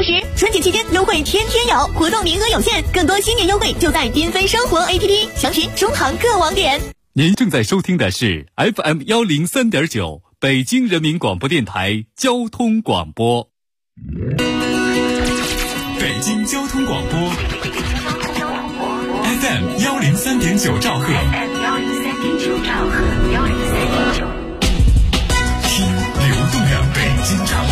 时，春节期间优惠天天有，活动名额有限，更多新年优惠就在缤纷生活 APP， 详询中行各网点。 您正在收听的是 FM103.9 北京人民广播电台交通广播。 北京交通广播 FM103.9 兆赫，听流动的北京城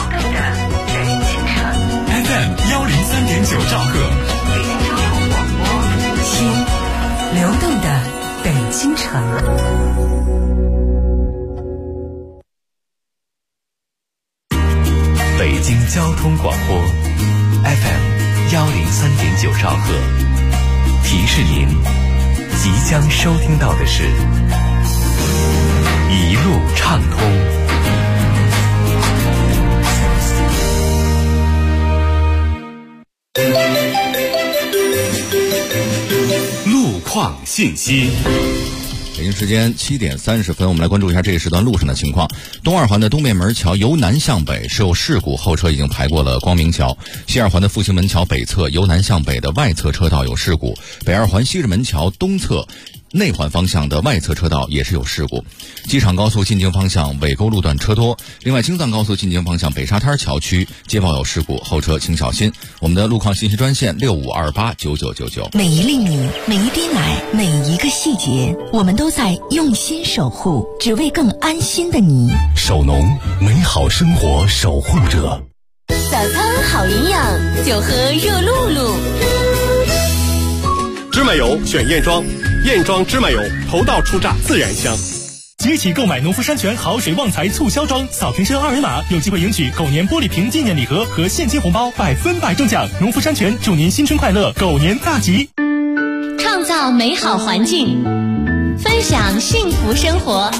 FM103.9 兆赫， 听流动的北京城。 北京交通广播 FM103.9 兆赫，提示您即将收听到的是一路畅通。 路况信息。 北京时间7点30分，我们来关注一下这个时段路上的情况。东二环的东便门桥由南向北是有事故，后车已经排过了光明桥。西二环的复兴门桥北侧由南向北的外侧车道有事故，北二环西直门桥东侧内环方向的外侧车道也是有事故。机场高速进京方向尾沟路段车多，另外京藏高速进京方向北沙滩桥区接报有事故，后车请小心。我们的路况信息专线65289999。 每一粒米，每一滴奶，每一个细节，我们都在用心守护，只为更安心的你。 守农，美好生活守护者。 早餐好营养，就喝热露露。 芝麻油选燕庄，燕庄芝麻油头道出榨自然香。 即日起购买农夫山泉好水旺财促销装，扫瓶身2维码，有机会赢取狗年玻璃瓶纪念礼盒和现金红包，100%中奖。农夫山泉祝您新春快乐，狗年大吉！ 创造美好环境，分享幸福生活。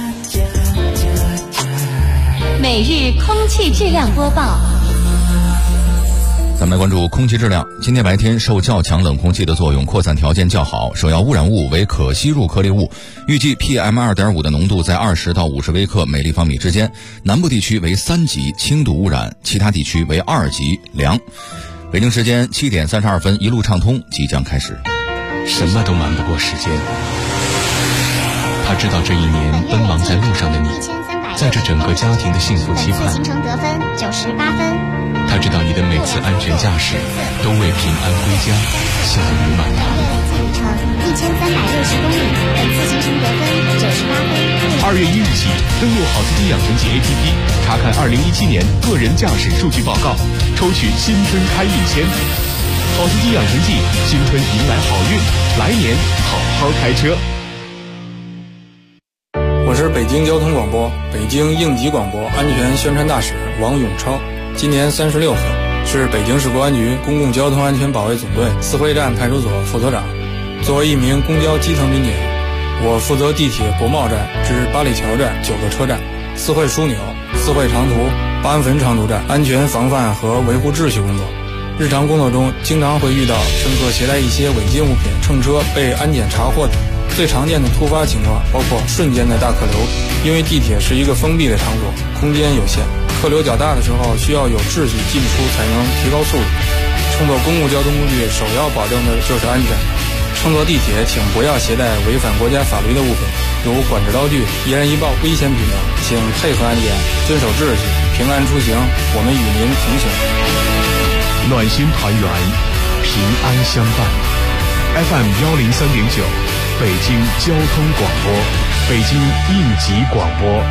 每日空气质量播报。 咱们来关注空气质量。今天白天受较强冷空气的作用，扩散条件较好，首要污染物为可吸入颗粒物，预计 PM2.5 的浓度在20到50微克每立方米之间，南部地区为3级轻度污染，其他地区为2级良。北京时间7点32分，一路畅通即将开始。 什么都瞒不过时间，他知道这一年奔忙在路上的你，在这整个家庭的幸福期盼， 行程得分98分。 他知道你的每次安全驾驶都为平安归家下雨满堂。 里程1360公里，本次行程得分98分。 2月1日起，登录好司机养成记 APP， 查看2017年个人驾驶数据报告，抽取新春开运签。好司机养成记，新春迎来好运，来年好好开车。 我是北京交通广播北京应急广播安全宣传大使王永超，今年36岁，是北京市公安局公共交通安全保卫总队四惠站派出所副所长。作为一名公交基层民警，我负责地铁国贸站至八里桥站9个车站、四惠枢纽、四惠长途、八安汾长途站安全防范和维护秩序工作。日常工作中经常会遇到乘客携带一些违禁物品乘车被安检查获。最常见的突发情况包括瞬间的大客流，因为地铁是一个封闭的场所，空间有限，客流较大的时候需要有秩序进出才能提高速度。乘坐公共交通工具首要保证的就是安全。乘坐地铁请不要携带违反国家法律的物品，如管制刀具、易燃易爆、危险品等，请配合安检，遵守秩序，平安出行。我们与您同行。 暖心团圆，平安相伴。FM103.9，北京交通广播，北京应急广播。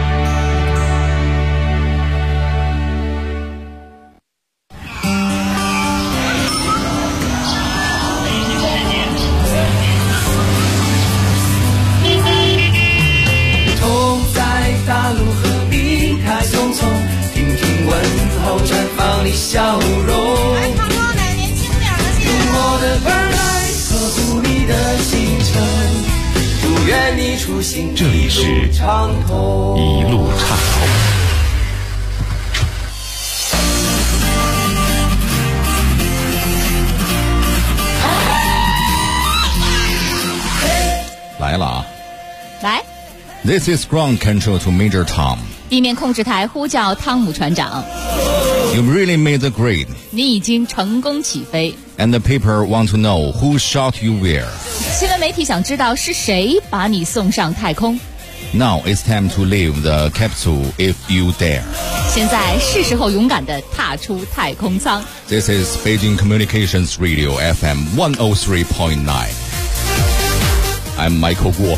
走在大路和离开匆匆，听听问候绽放的笑容。用我的耳来呵护你的行程，祝愿你出行这里是一路畅通。 来了啊！ 来 ，This is ground control to Major Tom。 地面控制台呼叫汤姆船长。 You've really made the grade. 你已经成功起飞。 And the people want to know who shot you where. 新闻媒体想知道是谁把你送上太空。 Now it's time to leave the capsule if you dare. 现在是时候勇敢地踏出太空舱。 This is Beijing Communications Radio FM 103.9. I'm Michael Guo.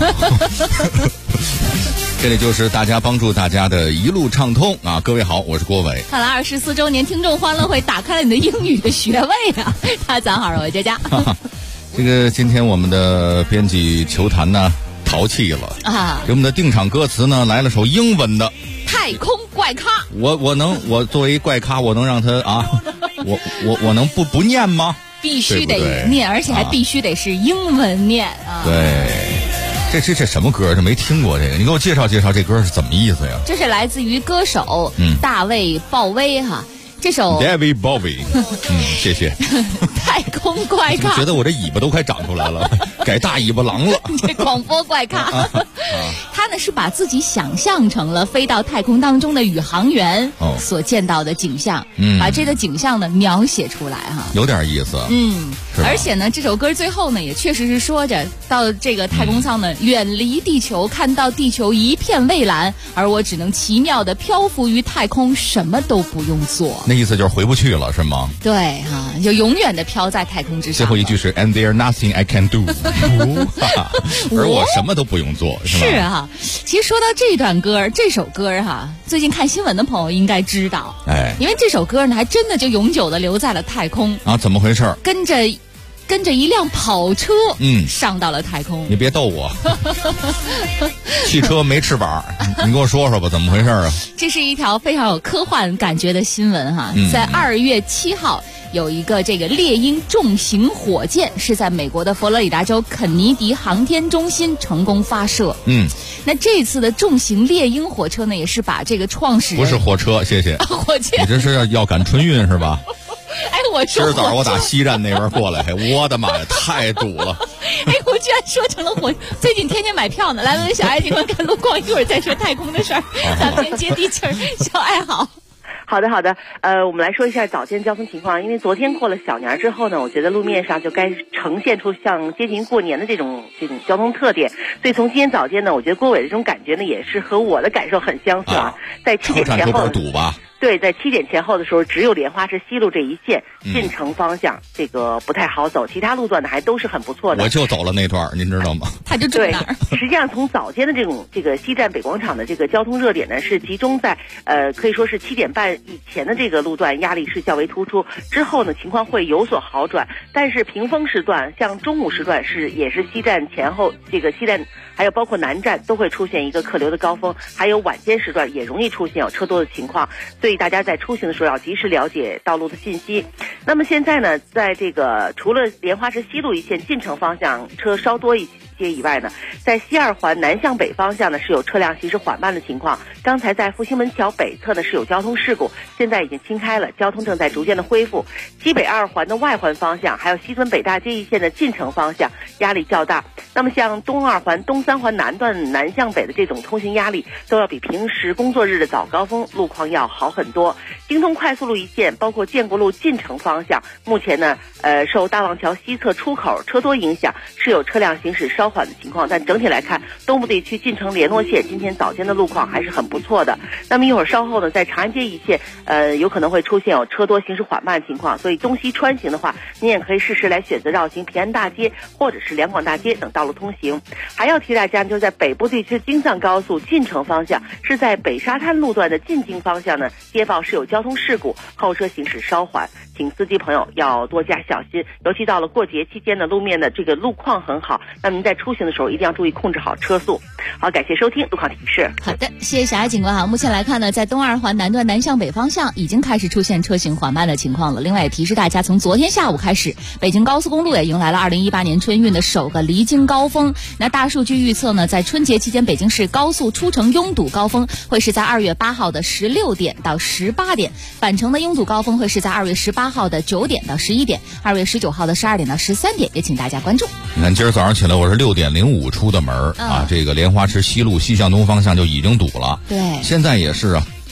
这里就是大家帮助大家的一路畅通啊！各位好，我是郭伟。 看来24周年听众欢乐会打开了你的英语的学位啊！大家好，我是佳佳。 这个今天我们的编辑球坛呢淘气了啊，给我们的定场歌词呢来了首英文的太空怪咖。 我作为一怪咖，我能让他啊，我能不念吗？ 必须得念，而且还必须得是英文念啊！ 对。这什么歌？这没听过这个，你给我介绍介绍这歌是怎么意思呀？ 这是来自于歌手大卫鲍威哈，这首 David Bowie， 谢谢。 太空怪咖， 觉得我这尾巴都快长出来了，改大尾巴狼了。 这广播怪咖，他呢是把自己想象成了飞到太空当中的宇航员所见到的景象，把这个景象呢描写出来哈， 有点意思。 而且呢，这首歌最后呢也确实是说着到这个太空舱呢，远离地球，看到地球一片蔚蓝，而我只能奇妙的漂浮于太空，什么都不用做。 那意思就是回不去了，是吗？ 对哈，就永远的飘在太空之上。 最后一句是 And there's nothing I can do， 而我什么都不用做，是吧？ 是哈，其实说到这首歌哈，最近看新闻的朋友应该知道，因为这首歌呢还真的就永久的留在了太空啊，怎么回事？ 跟着一辆跑车，上到了太空。 你别逗我，汽车没翅膀，你跟我说说吧，怎么回事啊？ 这是一条非常有科幻感觉的新闻哈，在2月7号。有一个这个猎鹰重型火箭是在美国的佛罗里达州肯尼迪航天中心成功发射。那这次的重型猎鹰火车呢，也是把这个创始人不是火车，谢谢。 火箭， 你这是要赶春运是吧？ 哎，我说今儿早上我打西站那边过来，我的妈呀，太堵了！ 哎，我居然说成了最近天天买票呢。来，小爱，请观看路况，一会儿再说太空的事儿。咱们先接地气儿，小爱好。 好的，我们来说一下早间交通情况。因为昨天过了小年之后呢，我觉得路面上就该呈现出像接近过年的这种交通特点。所以从今天早间呢，我觉得郭伟的这种感觉呢，也是和我的感受很相似啊。在7点前后堵吧？ 对，在7点前后的时候，只有莲花池西路这一线进城方向这个不太好走，其他路段呢还都是很不错的。 我就走了那段，您知道吗？ 他就住哪儿？ 实际上从早间的这个西站北广场的这个交通热点呢，是集中在可以说是7点半以前的这个路段压力是较为突出，之后呢情况会有所好转，但是平峰时段像中午时段也是西站前后这个西站还有包括南站都会出现一个客流的高峰，还有晚间时段也容易出现有车多的情况，所以大家在出行的时候要及时了解道路的信息。那么现在呢，在这个除了莲花池西路一线进城方向车稍多一些以外呢，在西二环南向北方向呢是有车辆行驶缓慢的情况。刚才在复兴门桥北侧呢是有交通事故，现在已经清开了，交通正在逐渐的恢复。西北2环的外环方向还有西屯北大街一线的进城方向压力较大。那么像东2环、东3环南段南向北的这种通行压力都要比平时工作日的早高峰路况要好很多。京通快速路一线包括建国路进城方向，目前呢受大望桥西侧出口车多影响，是有车辆行驶稍缓的情况，但整体来看，东部地区进城联络线今天早间的路况还是很不错的。那么一会儿稍后呢，在长安街一线有可能会出现有车多行驶缓慢的情况，所以东西穿行的话，您也可以适时来选择绕行平安大街或者是两广大街等道路通行。还要提大家，就是在北部地区京藏高速进城方向，是在北沙滩路段的进京方向呢，接报是有交通事故，后车行驶稍缓，请司机朋友要多加小心，尤其到了过节期间的路面的这个路况很好，那么您在出行的时候一定要注意控制好车速。好，感谢收听路况提示。 好的，谢谢小爱警官哈。目前来看呢，在东2环南段南向北方向已经开始出现车行缓慢的情况了。另外也提示大家，从昨天下午开始，北京高速公路也迎来了2018年春运的首个离京高峰。那大数据预测呢，在春节期间，北京市高速出城拥堵高峰会是在2月8号的16点到18点，返程的拥堵高峰会是在2月18号的9点到11点，2月19号的12点到13点，也请大家关注。 你看，今儿早上起来我是6点05出的门啊，这个莲花池西路西向东方向就已经堵了。 对， 现在也是啊。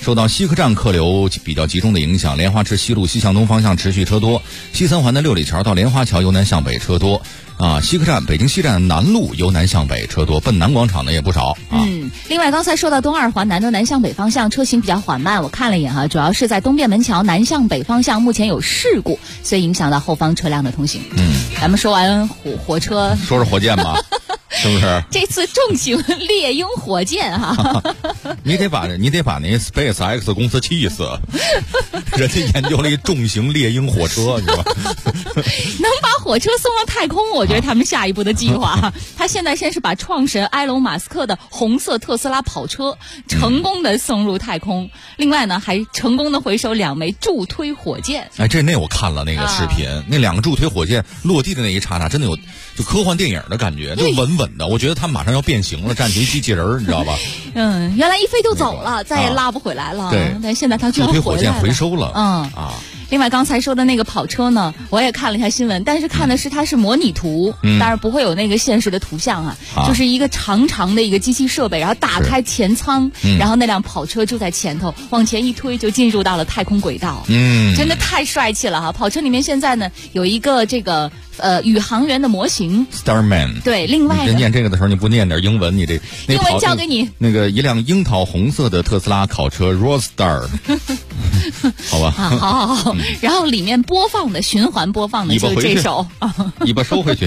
受到西客站客流比较集中的影响，莲花池西路西向东方向持续车多，西三环的六里桥到莲花桥由南向北车多啊，西客站北京西站南路由南向北车多，奔南广场的也不少啊。 另外刚才说到东二环南段南向北方向车行比较缓慢，我看了一眼哈，主要是在东便门桥南向北方向目前有事故，所以影响到后方车辆的通行。咱们说完火车， 说是火箭吧。是不是？ 这次重型猎鹰火箭哈， 你得把那 SpaceX 公司气死，人家研究了一重型猎鹰火车，你知道吧？ 能把火车送上太空，我觉得他们下一步的计划。他现在先是把创始人埃隆·马斯克的红色特斯拉跑车成功的送入太空，另外呢还成功的回收2枚助推火箭。 哎，那我看了那个视频，那2个助推火箭落地的那一刹那，真的有就科幻电影的感觉，就稳稳的。我觉得他马上要变形了，站起机器人，你知道吧？ 原来一飞就走了，再也拉不回来了。 对， 但现在他居然助推火箭回收了。 另外刚才说的那个跑车呢，我也看了一下新闻，但是看的是它是模拟图，当然不会有那个现实的图像啊，就是一个长长的一个机器设备，然后打开前舱，然后那辆跑车就在前头，往前一推就进入到了太空轨道。真的太帅气了哈！跑车里面现在呢有一个这个宇航员的模型 Starman。对， 另外你念这个的时候你不念点英文，你这英文交给你。 那个一辆樱桃红色的特斯拉烤车 Roadster。好吧。 好。然后里面循环播放的就是这首， 尾巴收回去。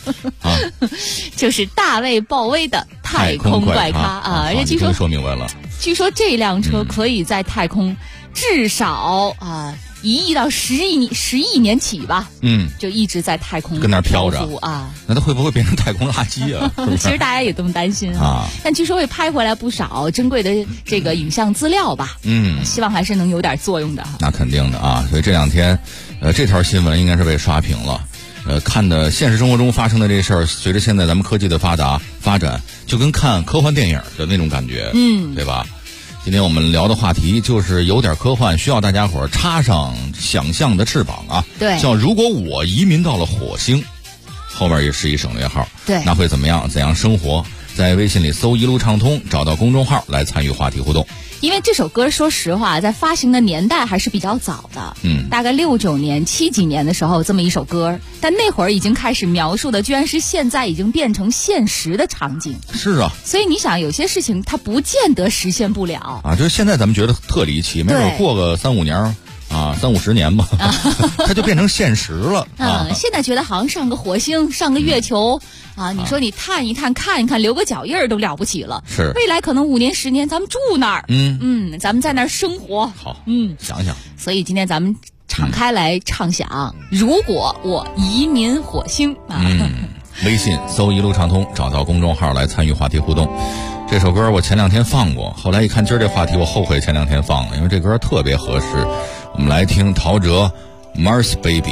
就是大卫鲍威的太空怪咖啊！而且据说说明白了， 据说这辆车可以在太空至少1亿到10亿年起吧，就一直在太空跟那儿飘着啊。 那它会不会变成太空垃圾啊？ 其实大家也这么担心啊。但据说会拍回来不少珍贵的这个影像资料吧。希望还是能有点作用的。 那肯定的啊。所以这2天，这条新闻应该是被刷屏了。看的现实生活中发生的这事儿，随着现在咱们科技的发展，就跟看科幻电影的那种感觉，对吧？今天我们聊的话题就是有点科幻，需要大家伙插上想象的翅膀啊！ 对， 像如果我移民到了火星，后面也是一省略号， 对， 那会怎么样？怎样生活？在微信里搜一路畅通，找到公众号来参与话题互动。 因为这首歌说实话在发行的年代还是比较早的，大概69年7几年的时候这么一首歌，但那会儿已经开始描述的居然是现在已经变成现实的场景。 是啊， 所以你想有些事情它不见得实现不了啊，就是现在咱们觉得特离奇，没准过个3-5年30-50年吧，它就变成现实了。 现在觉得好像上个火星上个月球你说你探一探看一看留个脚印都了不起了， 是未来可能5年10年咱们住那儿，咱们在那儿生活。 好，想想。 所以今天咱们敞开来畅想，如果我移民火星微信搜一路畅通，找到公众号来参与话题互动。这首歌我前2天放过，后来一看今儿这话题，我后悔前2天放了，因为这歌特别合适。我们来听陶喆 Mars Baby。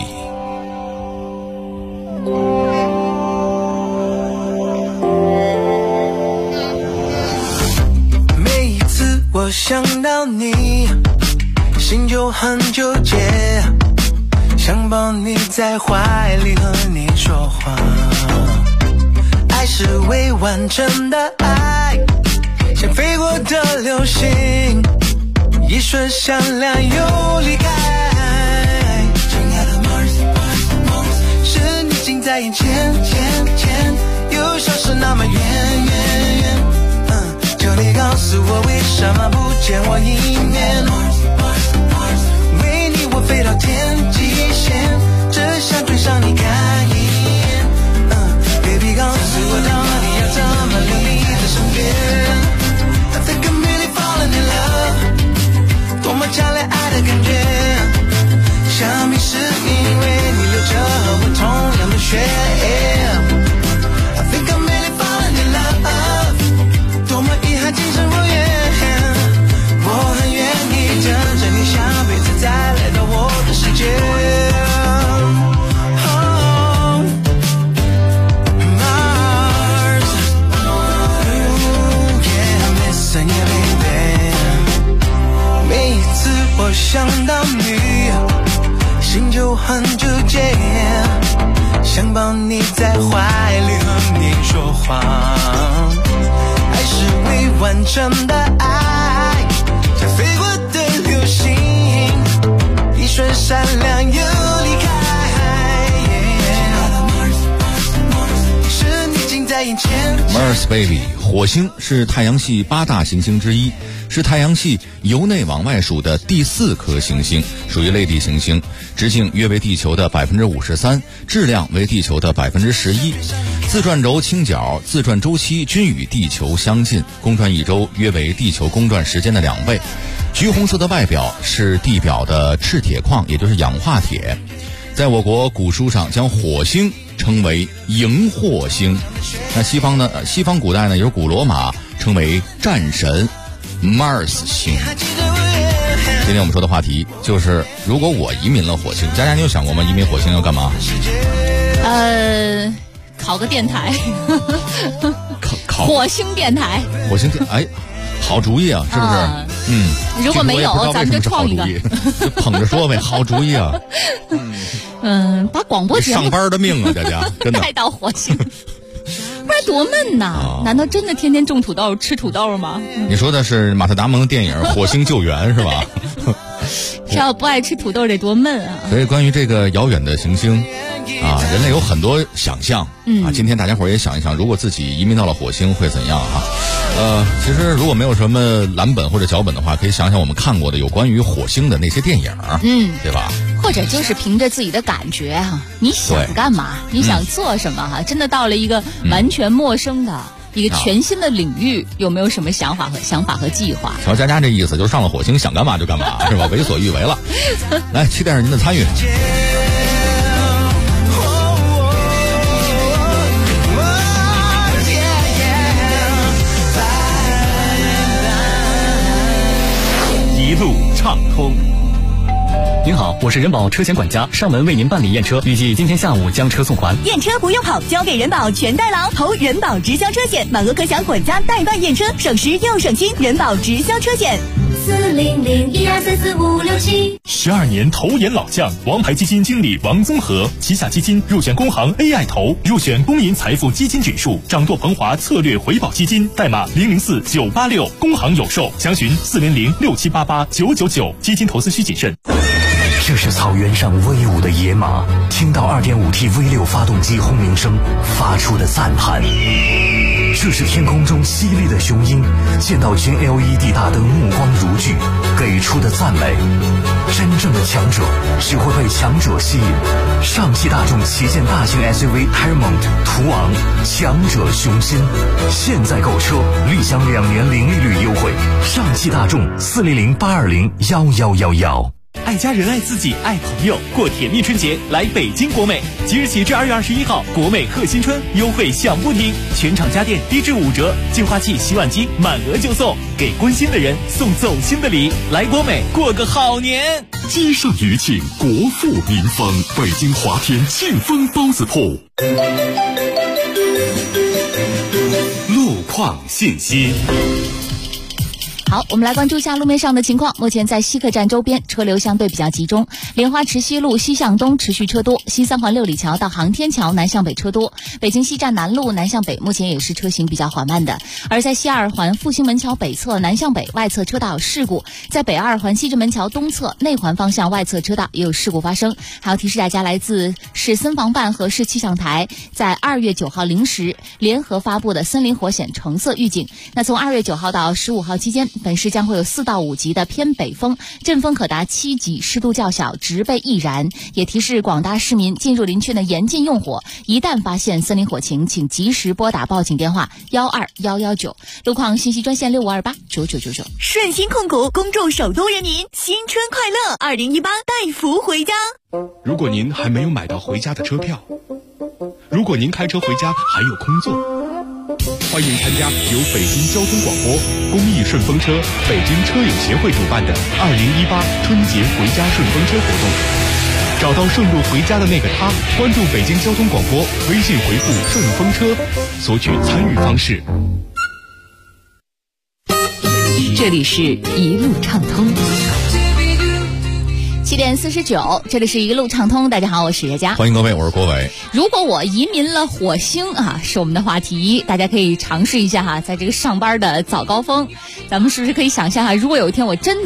每一次我想到你，心就很纠结，想抱你在怀里和你说话。爱是未完成的爱，像飞过的流星，一瞬闪亮又离开。亲爱的 Mars， 是你近在眼前，又消失那么远。求你告诉我为什么不见我一面。为你我飞到天际线，只想追上你看一眼。Baby 告诉我到底要怎么留你在身边。I think I'm really falling in love， 多么强烈爱的感觉，想必是因为你流着和我同样的血。I think I'm really falling in love， 多么遗憾今生无缘，我很愿意等着你下辈子再来到我的世界。我想到你，心就很纠结，想抱你在怀里和你说话。爱是未完成的爱，像飞过纯善良又离开，是你近在眼前。 Mars Baby， 火星是太阳系8大行星之一，是太阳系由内往外数的第4颗行星，属于类地行星，直径约为地球的53%，质量为地球的11%。自转轴倾角、自转周期均与地球相近，公转一周约为地球公转时间的2倍。橘红色的外表是地表的赤铁矿，也就是氧化铁。在我国古书上将火星称为荧惑星，那西方古代呢，有古罗马称为战神 Mars 星。今天我们说的话题就是，如果我移民了火星，佳佳你有想过吗？移民火星要干嘛？ 考个电台， 考火星电台， 火星电哎，好主意啊，是不是？ 如果没有，咱们就创一个， 就捧着说呗，好主意啊。 把广播节目上班的命啊，佳佳真的带到火星，不然多闷呐！难道真的天天种土豆吃土豆吗？ 你说的是马特达蒙的电影《火星救援》是吧？ 要不爱吃土豆得多闷啊！ 所以关于这个遥远的行星啊，人类有很多想象啊。今天大家伙也想一想，如果自己移民到了火星会怎样啊？其实如果没有什么蓝本或者脚本的话，可以想想我们看过的有关于火星的那些电影，对吧？ 或者就是凭着自己的感觉哈，你想干嘛，你想做什么哈？真的到了一个完全陌生的一个全新的领域，有没有什么想法和计划？ 瞧佳佳这意思，就是上了火星想干嘛就干嘛，是吧？为所欲为了。来，期待着您的参与。 一路畅通。您好，我是人保车险管家，上门为您办理验车，预计今天下午将车送还。 验车不用跑，交给人保全代劳，投人保直销车险，满额可享管家代办验车，省时又省心。人保直销车险 ，40012344567。12年投研老将，王牌基金经理王宗和，旗下基金入选工行 AI 投，入选公银财富基金指数，掌舵鹏华策略回报基金，代码004986，工行有售，详询40067889999。基金投资需谨慎。 这是草原上威武的野马，听到 2.5T V6 发动机轰鸣声发出的赞叹。这是天空中犀利的雄鹰，见到全 LED 大灯目光如炬，给出的赞美。真正的强者只会被强者吸引。上汽大众旗舰大型 SUV Paramount 途昂，强者雄心。现在购车立享2年零利率优惠。上汽大众40082011111。 爱家人爱自己爱朋友，过甜蜜春节来北京国美，即日起至2月21号，国美贺新春优惠响不停，全场家电低至5折，净化器、洗碗机满额就送，给关心的人送走心的礼，来国美过个好年。 街上余庆，国富民丰，北京华天庆丰包子铺。路况信息。 好，我们来关注一下路面上的情况。目前在西客站周边车流相对比较集中，莲花池西路西向东持续车多，西三环六里桥到航天桥南向北车多，北京西站南路南向北目前也是车行比较缓慢的。而在西二环复兴门桥北侧南向北外侧车道有事故，在北二环西直门桥东侧内环方向外侧车道也有事故发生。还要提示大家，来自市森防办和市气象台在2月9号零时联合发布的森林火险橙色预警。那从2月9号到15号期间，本市将会有4到5级的偏北风，阵风可达7级，湿度较小，植被易燃。也提示广大市民进入林区呢严禁用火，一旦发现森林火情，请及时拨打报警电话12119。路况信息专线65289999。 顺鑫控股恭祝首都人民新春快乐，2018带福回家。 如果您还没有买到回家的车票，如果您开车回家还有空座，欢迎参加由北京交通广播、公益顺风车、北京车友协会主办的2018春节回家顺风车活动。找到顺路回家的那个他，关注北京交通广播，微信回复顺风车，索取参与方式。 这里是一路畅通。 7点49，这里是一路畅通。大家好，我是叶佳， 欢迎各位，我是郭伟。 如果我移民了火星啊，是我们的话题，大家可以尝试一下哈，在这个上班的早高峰，咱们是不是可以想象哈，如果有一天我真的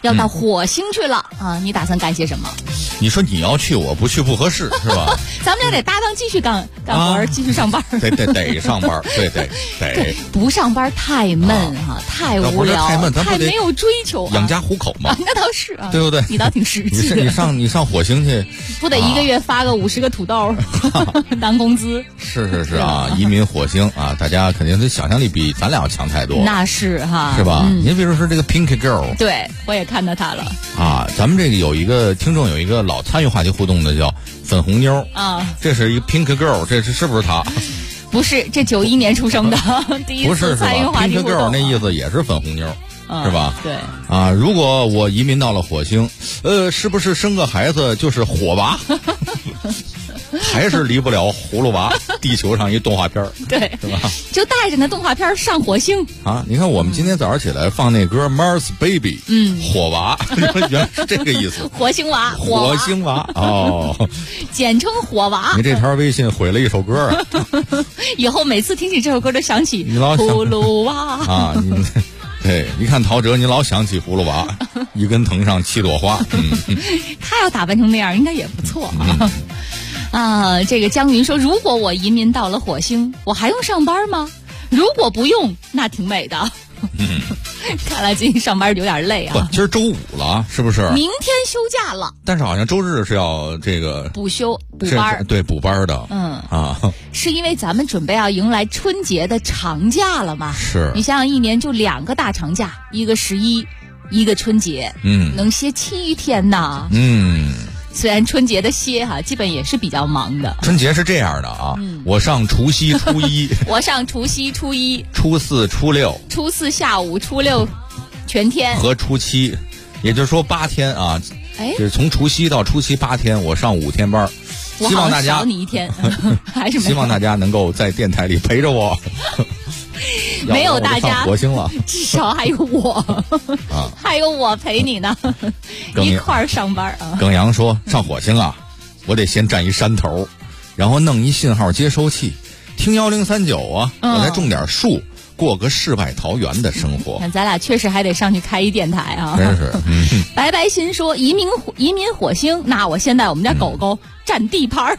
要到火星去了啊！你打算干些什么？ 你说你要去，我不去不合适，是吧？ 咱们俩得搭档继续干活，继续上班。 得上班，对， 不上班太闷哈，太无聊， 太闷， 太没有追求， 养家糊口嘛。 那倒是啊， 对不对？ 你倒挺实际的。 你上火星去， 不得一个月发个50个土豆当工资？ 是啊，移民火星啊，大家肯定是想象力比咱俩要强太多。 那是哈， 是吧？您比如说这个 Pink Girl， 对我也看到她了啊。咱们这个有一个听众有一个老参与话题互动的叫粉红妞啊，这是一个 Pink Girl， 这是不是她？ 不是，这91年出生的，第一次参与话题互动。 Pink Girl 那意思也是粉红妞，是吧？ 对啊，如果我移民到了火星，是不是生个孩子就是火娃？还是离不了葫芦娃，地球上一动画片， 对， 是吧？ 就带着那动画片上火星啊！你看，我们今天早上起来放那歌 Mars Baby， 火娃，原来是这个意思。 火星娃， 火星娃哦， 简称火娃。 你这条微信毁了一首歌啊！ 以后每次听起这首歌都想起葫芦娃啊！对，一看陶喆，你老想起葫芦娃，一根藤上7朵花。 他要打扮成那样，应该也不错啊。啊，这个江云说，如果我移民到了火星，我还用上班吗？如果不用，那挺美的。看来今天上班有点累啊。 今儿周5了，是不是？ 明天休假了， 但是好像周日是要这个补班， 对，补班的。 是因为咱们准备要迎来春节的长假了嘛？ 是。 你想想，一年就2个大长假，一个11，一个春节，能歇7天呐。虽然春节的歇哈，基本也是比较忙的。 春节是这样的啊，我上除夕初一， 我上除夕初一， 初4初6， 初4下午，初6全天和初7，也就是说8天啊。就是从除夕到初7 8天，我上5天班。希望大家少你1天，还是希望大家能够在电台里陪着我。 没有大家， 火星了， 至少还有我还有我陪你呢，一块儿上班啊。 耿阳说上火星啊，我得先占一山头，然后弄一信号接收器，听1039啊，我再种点树，过个世外桃源的生活。 看咱俩确实还得上去开一电台啊！ 真是。 白白心说移民火星，那我现在我们家狗狗占地盘。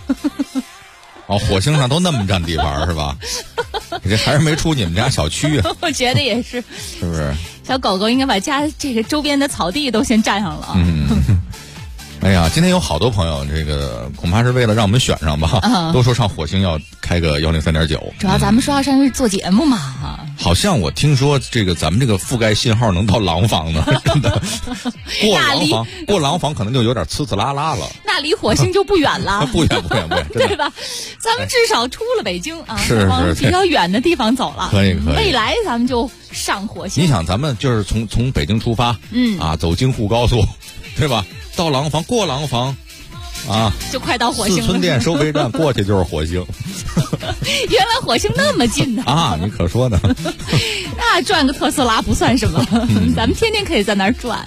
火星上都那么占地盘是吧？你这还是没出你们家小区啊？ 我觉得也是， 是不是？ 小狗狗应该把家这个周边的草地都先占上了。 哎呀，今天有好多朋友，这个恐怕是为了让我们选上吧，都说上火星要开个103.9。 主要咱们说要上去做节目嘛。 好像我听说这个咱们这个覆盖信号能到廊坊呢，真的。过廊坊可能就有点呲呲啦啦了。 那离火星就不远了。 不远， 对吧？咱们至少出了北京啊， 是往比较远的地方走了。 可以。 未来咱们就上火星。 你想，咱们就是从北京出发，走京沪高速，对吧？到廊坊，过廊坊，啊， 就快到火星了。 四村店收费站过去就是火星。 原来火星那么近呢！ 啊，你可说呢？ 那转个特斯拉不算什么，咱们天天可以在那儿转。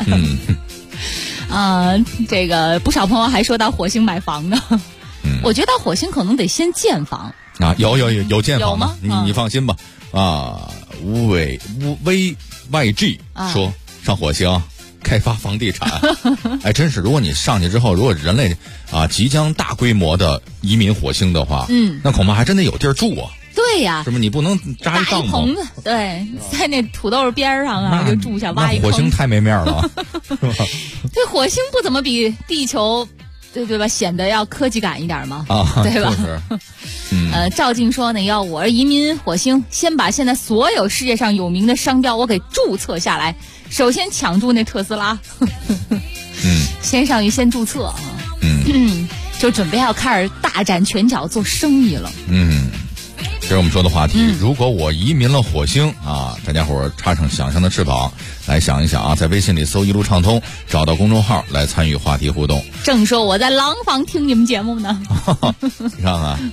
这个不少朋友还说到火星买房呢。我觉得到火星可能得先建房啊，有建房有吗？ 你放心吧。VYG 说上火星开发房地产。哎，真是，如果你上去之后，如果人类即将大规模的移民火星的话，那恐怕还真得有地儿住啊。 对呀， 是不是？你不能扎一帐篷子，对，在那土豆边上啊就住下，挖一坑。 火星太没面了，是吧？ 对，火星不怎么比地球，对吧？显得要科技感一点吗？对吧？赵静说呢，要我移民火星，先把现在所有世界上有名的商标我给注册下来，首先抢住那特斯拉。先上去先注册啊。就准备要开始大展拳脚做生意了。 这是我们说的话题。如果我移民了火星啊，大家伙插上想象的翅膀，来想一想啊，在微信里搜一路畅通，找到公众号来参与话题互动。 正说我在廊坊听你们节目呢。 你看看，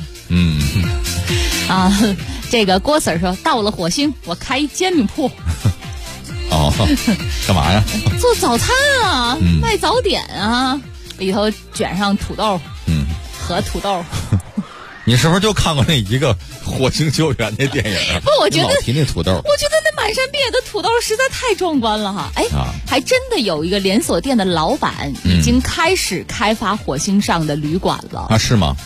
这个郭 Sir 说到了火星，我开一煎饼铺。 干嘛呀？ 做早餐啊，卖早点啊，里头卷上土豆，和土豆。 你是不是就看过那一个火星救援那电影？ 不，我觉得老提那土豆。 我觉得那买满山遍野的土豆实在太壮观了哈！哎，还真的有一个连锁店的老板已经开始开发火星上的旅馆了啊？是吗？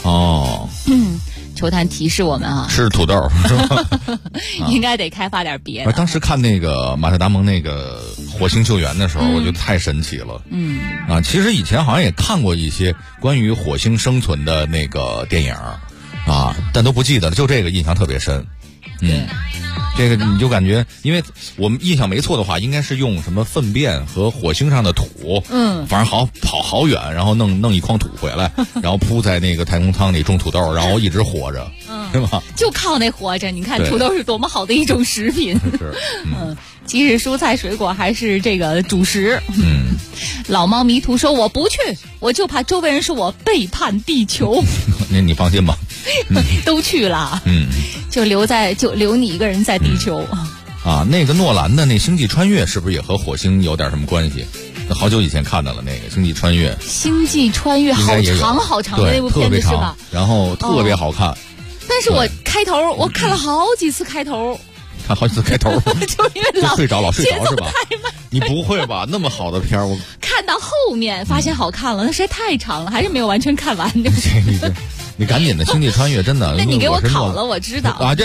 球探提示我们啊， 吃土豆是吧？ 应该得开发点别的。 当时看那个马特·达蒙那个火星救援的时候，我觉得太神奇了。其实以前好像也看过一些关于火星生存的那个电影但都不记得了，就这个印象特别深。这个你就感觉，因为我们印象没错的话，应该是用什么粪便和火星上的土，反正跑好远，然后弄一筐土回来，然后铺在那个太空舱里种土豆，然后一直活着，对吧？ 就靠那活着。你看土豆是多么好的一种食品，即使蔬菜水果还是这个主食。老猫迷途说我不去，我就怕周围人说我背叛地球。 那你放心吧， 都去了，就留你一个人在地球。 那个诺兰的那《星际穿越》是不是也和火星有点什么关系？好久以前看到了那个《星际穿越》。 星际穿越好长好长的那部片子是吧？ 然后特别好看。 但是我开头我看了好几次开头。 看好几次开头， 就因为老睡着是吧？你不会吧？那么好的片儿，我看到后面发现好看了，那实在太长了，还是没有完全看完。 你赶紧的，《星际穿越》真的。 那你给我考了，我知道。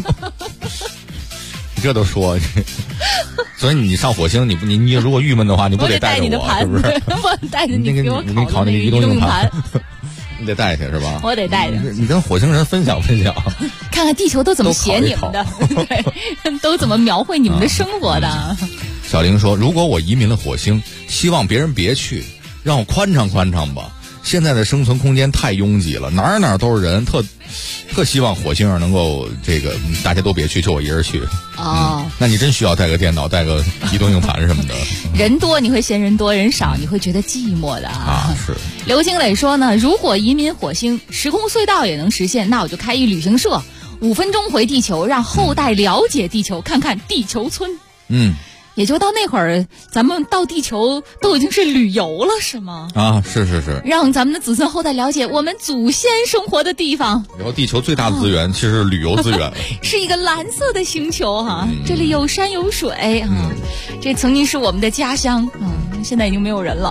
这都说，所以你上火星，你如果郁闷的话，你不得带着我，是不是？ 我带着你给我考那个移动硬盘。你得带去是吧？ 我得带着。 你跟火星人分享， 看看地球都怎么写你们的，对，都怎么描绘你们的生活的。 小玲说：“如果我移民了火星，希望别人别去，让我宽敞宽敞吧。现在的生存空间太拥挤了，哪哪都是人，特希望火星上能够大家都别去，就我一人去。那你真需要带个电脑，带个移动硬盘什么的。 人多你会嫌人多，人少你会觉得寂寞的是。 刘经磊说呢，如果移民火星，时空隧道也能实现，那我就开一旅行社，5分钟回地球，让后代了解地球，看看地球村。也就到那会儿，咱们到地球都已经是旅游了，是吗？ 是， 让咱们的子孙后代了解我们祖先生活的地方。 然后地球最大的资源其实是旅游资源， 是一个蓝色的星球这里有山有水这曾经是我们的家乡现在已经没有人了。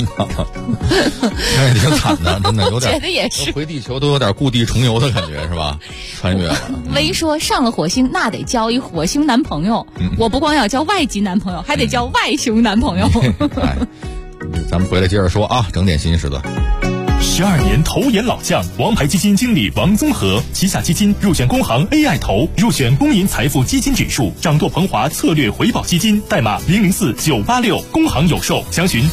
那也挺惨的，真的有点。 觉得也是， 回地球都有点故地重游的感觉，是吧？穿越了。 微说上了火星，那得交一火星男朋友。我不光要交外籍男朋友，还得交外星男朋友。 咱们回来接着说整点新时的。 12年投研老将，王牌基金经理王宗和，旗下基金入选工行 AI 投，入选公银财富基金指数，掌舵鹏华策略回报基金，代码004986，工行有售，详询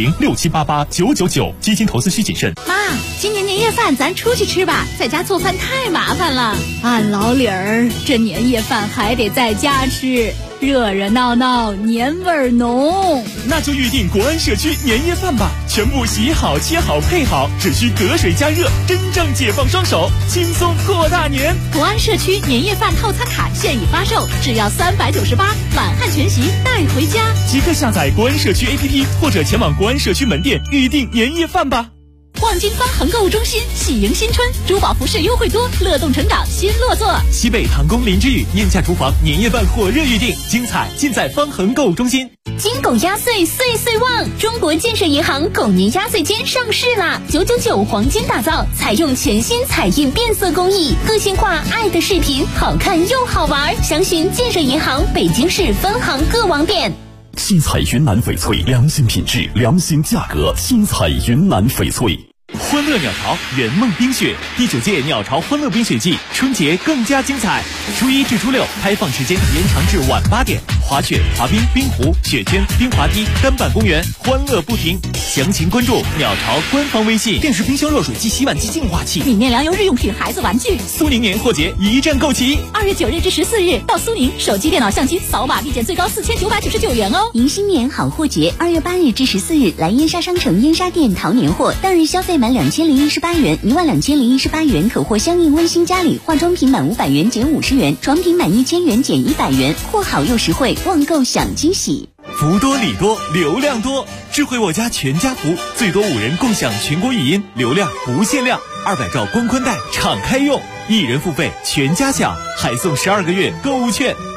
40067889999。基金投资需谨慎。 妈，今年年夜饭咱出去吃吧，在家做饭太麻烦了。俺老李儿，这年夜饭还得在家吃，热热闹闹，年味儿浓。 那就预定国安社区年夜饭吧，全部洗好、切好、配好，只需隔水加热，真正解放双手，轻松过大年。 国安社区年夜饭套餐卡现已发售，只要398，满汉全席带回家。 即刻下载国安社区 APP， 或者前往国安社区门店预订年夜饭吧。 望京方恒购物中心喜迎新春，珠宝服饰优惠多，乐动成长新落座。 西北唐宫林之宇宴驾厨房年夜饭火热预定，精彩尽在方恒购物中心。 金狗压岁岁岁旺！中国建设银行狗年压岁间上市啦！999黄金打造，采用全新彩印变色工艺，个性化爱的视频，好看又好玩。详询建设银行北京市分行各网点。 新彩云南翡翠，良心品质，良心价格。新彩云南翡翠。 欢乐鸟巢圆梦冰雪第9届鸟巢欢乐冰雪季，春节更加精彩。初1至初6开放时间延长至晚8点，滑雪、滑冰、冰壶、雪圈、冰滑梯、单板公园，欢乐不停。详情关注鸟巢官方微信。电视、冰箱、热水机、洗碗机、净化器、 米面粮油日用品、孩子玩具。 苏宁年货节一站购齐。 2月9日至14日到苏宁，手机、电脑、相机扫码立减最高4999元哦。迎新年好货节，2月8日至14日来燕莎商城燕莎店淘年货，当日消费满2018元，12018元可获相应温馨家里化妆品满500元减50元，床品满1000元减100元，货好又实惠，网购享惊喜。 福多礼多，流量多，智慧我家全家福，最多5人共享全国语音，流量不限量，200兆光宽带敞开用，1人付费全家享，还送12个月购物券。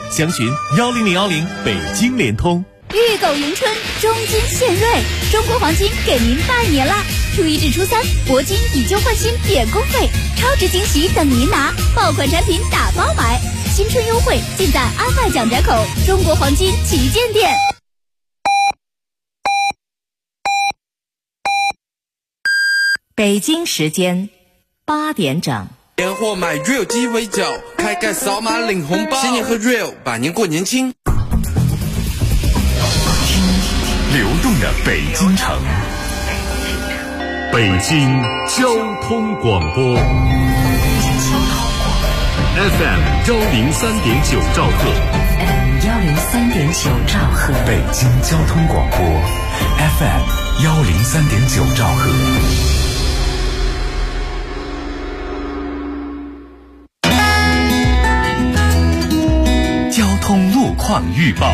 详询10010北京联通。 预购迎春，中金献瑞，中国黄金给您拜年啦！初一至初三，铂金以旧换新免工费，超值惊喜等您拿，爆款产品打包买，新春优惠尽在安外蒋宅口中国黄金旗舰店。 北京时间8点整。 年货买 Real 鸡尾酒，开盖扫码领红包，新年喝 Real， 百年过年轻。 流动的北京城，北京交通广播 FM 103.9兆赫 103.9兆赫， 北京交通广播 FM 103.9兆赫。 交通路况预报。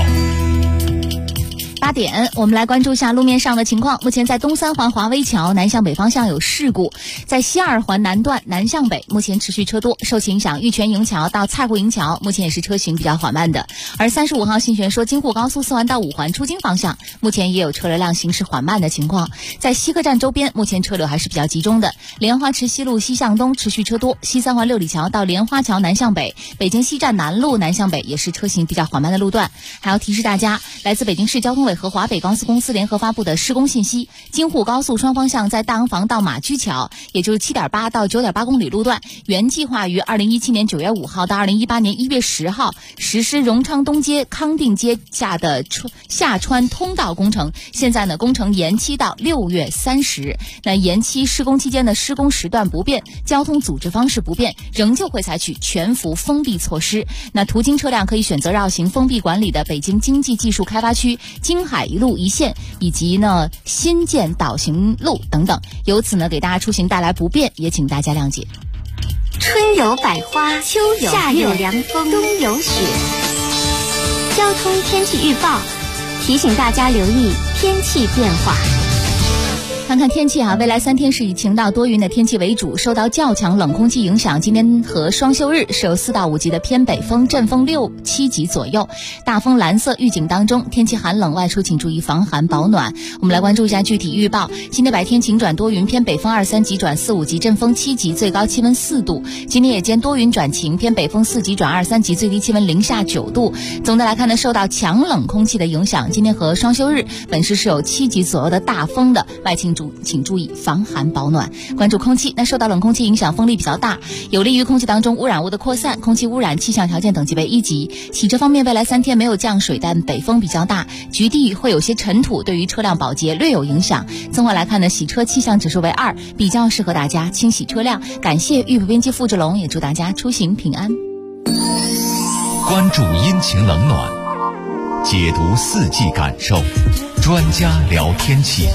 8点，我们来关注一下路面上的情况。目前在东三环华威桥南向北方向有事故，在西二环南段南向北目前持续车多，受其影响，玉泉营桥到蔡湖营桥目前也是车行比较缓慢的。而35号新悬说京沪高速4环到5环出京方向目前也有车流量行驶缓慢的情况。在西客站周边目前车流还是比较集中的，莲花池西路西向东持续车多，西三环六里桥到莲花桥南向北，北京西站南路南向北也是车行比较缓慢的路段。还要提示大家，来自北京市交通委和华北高速公司联合发布的施工信息，京沪高速双方向在大洋房到马驹桥，也就是 7.8 到 9.8 公里路段，原计划于2017年9月5号到2018年1月10号实施荣昌东街、康定街下的下穿通道工程，现在呢工程延期到6月30。那延期施工期间的施工时段不变，交通组织方式不变，仍旧会采取全幅封闭措施。那途经车辆可以选择绕行封闭管理的北京经济技术开发区、京海一路一线以及呢新建导行路等等，由此呢给大家出行带来不便，也请大家谅解。 春有百花，秋有夏有凉风，冬有雪。交通天气预报提醒大家留意天气变化。 看看天气啊，未来3天是以晴到多云的天气为主，受到较强冷空气影响，今天和双休日是有4到5级的偏北风，阵风6、7级左右，大风蓝色预警当中，天气寒冷，外出请注意防寒保暖。我们来关注一下具体预报。今天白天晴转多云，偏北风2、3级转4、5级，阵风7级，最高气温4度。今天夜间多云转晴，偏北风4级转2、3级，最低气温零下9度。总的来看呢，受到强冷空气的影响，今天和双休日本市是有7级左右的大风的，外请注意防寒保暖。关注空气，那受到冷空气影响，风力比较大，有利于空气当中污染物的扩散，空气污染气象条件等级为1级。洗车方面，未来3天没有降水，但北风比较大，局地会有些尘土，对于车辆保洁略有影响。综合来看呢，洗车气象指数为2，比较适合大家清洗车辆。感谢预报编辑付志龙，也祝大家出行平安。 关注阴晴冷暖，解读四季感受，专家聊天气。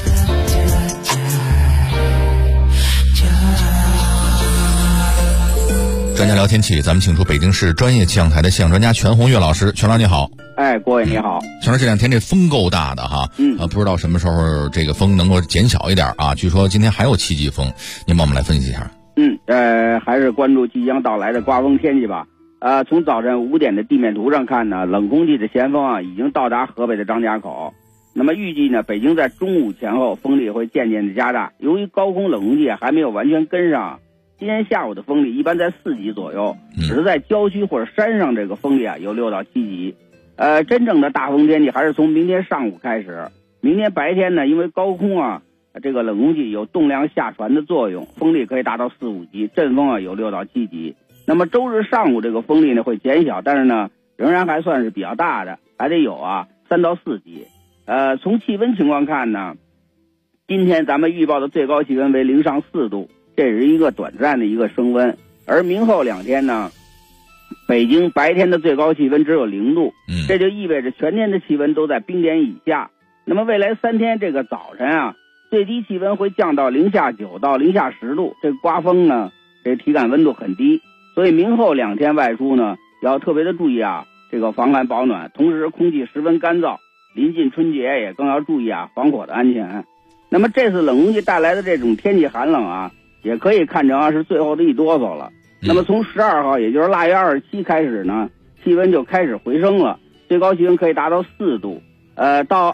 专家聊天气，咱们请出北京市专业气象台的气象专家全红月老师。全老师你好。 郭伟你好。 全老师，这2天这风够大的哈，不知道什么时候这个风能够减小一点啊？据说今天还有7级风，您帮我们来分析一下。 还是关注即将到来的刮风天气吧。从早晨5点的地面图上看呢，冷空气的前锋啊已经到达河北的张家口。那么预计呢，北京在中午前后风力会渐渐的加大。由于高空冷空气还没有完全跟上，今天下午的风力一般在4级左右，只是在郊区或者山上这个风力啊有6到7级。真正的大风天气还是从明天上午开始。明天白天呢，因为高空啊这个冷空气有动量下传的作用，风力可以达到4、5级，阵风啊有6到7级。那么周日上午这个风力呢会减小，但是呢仍然还算是比较大的，还得有3到4级。从气温情况看呢，今天咱们预报的最高气温为0上4度，这是一个短暂的一个升温。而明后2天呢，北京白天的最高气温只有0度，这就意味着全天的气温都在冰点以下。那么未来3天这个早晨啊，最低气温会降到零下9到零下10度，这个刮风呢，这体感温度很低，所以明后2天外出呢要特别的注意这个防寒保暖，同时空气十分干燥，临近春节也更要注意防火的安全。那么这次冷空气带来的这种天气寒冷也可以看成是最后的一哆嗦了。那么从12号也就是腊月27开始呢， 气温就开始回升了，最高气温可以达到4度。到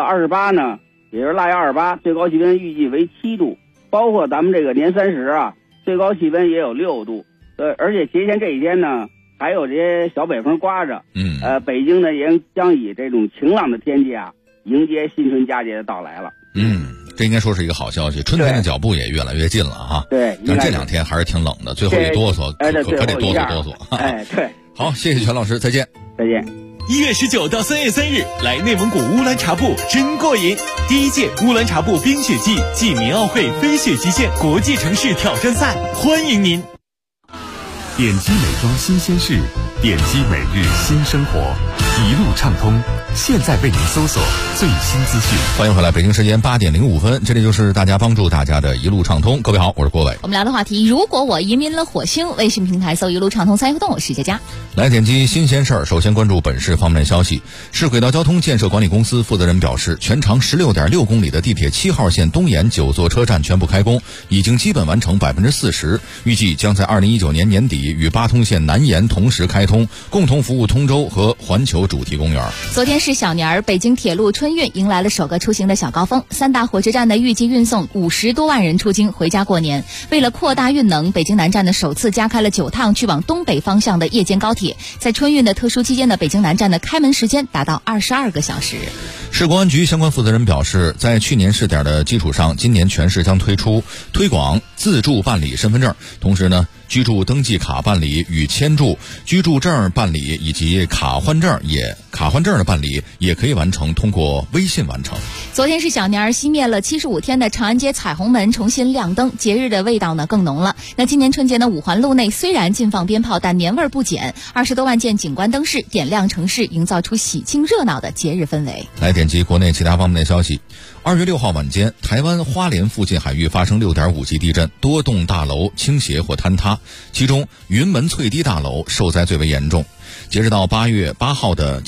28呢，也就是腊月28，最高气温预计为7度。包括咱们这个年30啊，最高气温也有6度。而且节前这一天呢，还有这些小北风刮着。北京呢也将以这种晴朗的天气啊，迎接新春佳节的到来了。 这应该说是一个好消息，春天的脚步也越来越近了哈。 对， 但这2天还是挺冷的，最后一哆嗦，可得哆嗦哆嗦。 对。 好，谢谢全老师，再见。 再见。 1月19到3月3日，来内蒙古乌兰察布真过瘾！第1届乌兰察布冰雪季暨民奥会飞雪极限国际城市挑战赛，欢迎您！ 点击美妆新鲜事，点击每日新生活，一路畅通。现在为您搜索最新资讯。 欢迎回来，北京时间8点05分，这里就是大家帮助大家的一路畅通。各位好，我是郭伟。 我们聊的话题：如果我移民了火星，微信平台搜一路畅通参与互动，我是佳佳。 来点击新鲜事儿，首先关注本市方面的消息。市轨道交通建设管理公司负责人表示，全长16.6公里的地铁7号线东延9座车站全部开工，已经基本完成40%，预计将在2019年年底与八通线南延同时开通，共同服务通州和环球主题公园。 昨天是小年儿，北京铁路春运迎来了首个出行的小高峰，3大火车站呢预计运送50多万人出京回家过年。为了扩大运能，北京南站呢首次加开了9趟去往东北方向的夜间高铁。在春运的特殊期间呢，北京南站的开门时间达到22个小时。 市公安局相关负责人表示，在去年试点的基础上，今年全市将推广自助办理身份证，同时呢，居住登记卡办理与签注、居住证办理以及卡换证的办理也可以完成，通过微信完成。 昨天是小年儿，熄灭了75天的长安街彩虹门重新亮灯，节日的味道呢更浓了。那今年春节呢，五环路内虽然禁放鞭炮，但年味儿不减，20多万件景观灯饰点亮城市，营造出喜庆热闹的节日氛围。 来点击国内其他方面的消息。2月6号晚间，台湾花莲附近海域发生6.5级地震，多栋大楼倾斜或坍塌，其中云门翠堤大楼受灾最为严重。截止到8号的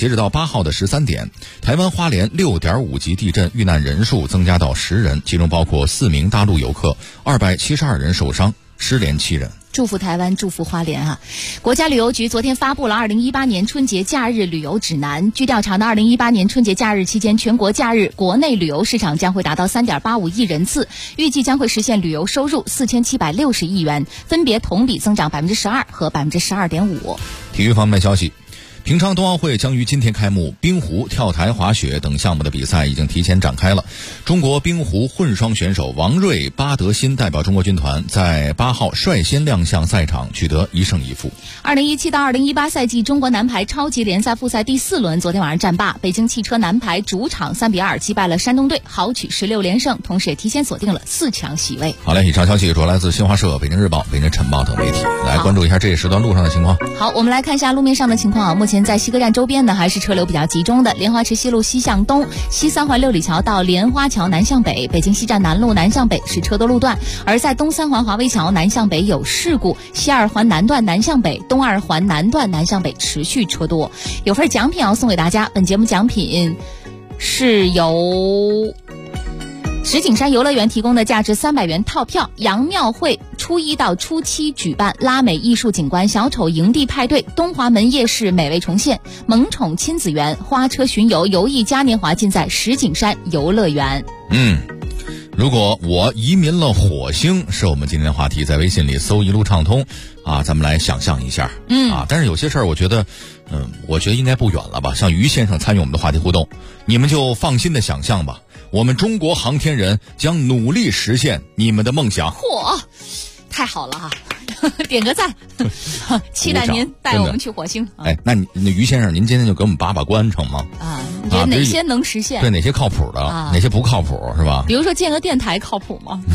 13点，台湾花莲6.5级地震遇难人数增加到10人，其中包括4名大陆游客，272人受伤，失联7人。 祝福台湾，祝福花莲啊！国家旅游局昨天发布了2018年春节假日旅游指南。据调查呢，2018年春节假日期间，全国假日国内旅游市场将会达到3.85亿人次，预计将会实现旅游收入4760亿元，分别同比增长12%和12.5%。 体育方面的消息。平昌冬奥会将于今天开幕，冰壶、跳台、滑雪等项目的比赛已经提前展开了。中国冰壶混双选手王睿、巴德新代表中国军团在8号率先亮相赛场，取得1胜1负。 2017到2018赛季中国男排超级联赛复赛第4轮，昨天晚上战罢，北京汽车男排主场3-2击败了山东队，豪取16连胜，同时也提前锁定了4强席位。 好嘞，以上消息主要来自新华社、北京日报、北京晨报等媒体。来关注一下这一时段路上的情况。 好，我们来看一下路面上的情况啊。目前在西客站周边呢，还是车流比较集中的。莲花池西路西向东，西3环6里桥到莲花桥南向北，北京西站南路南向北是车多路段。而在东3环华威桥南向北有事故，西2环南段南向北，东2环南段南向北持续车多。有份奖品要送给大家，本节目奖品是由石景山游乐园提供的价值300元套票，杨庙会初1到初7举办拉美艺术景观小丑营地派对，东华门夜市美味重现，萌宠亲子园花车巡游游艺嘉年华尽在石景山游乐园。 如果我移民了火星是我们今天的话题，在微信里搜一路畅通啊，咱们来想象一下但是有些事儿我觉得应该不远了吧。像于先生参与我们的话题互动，你们就放心的想象吧，我们中国航天人将努力实现你们的梦想。 嚯，太好了哈！点个赞，期待您带我们去火星。 那于先生，您今天就给我们把关成吗？ 你觉得哪些能实现？ 对，哪些靠谱的，哪些不靠谱，是吧？ 比如说建个电台靠谱吗？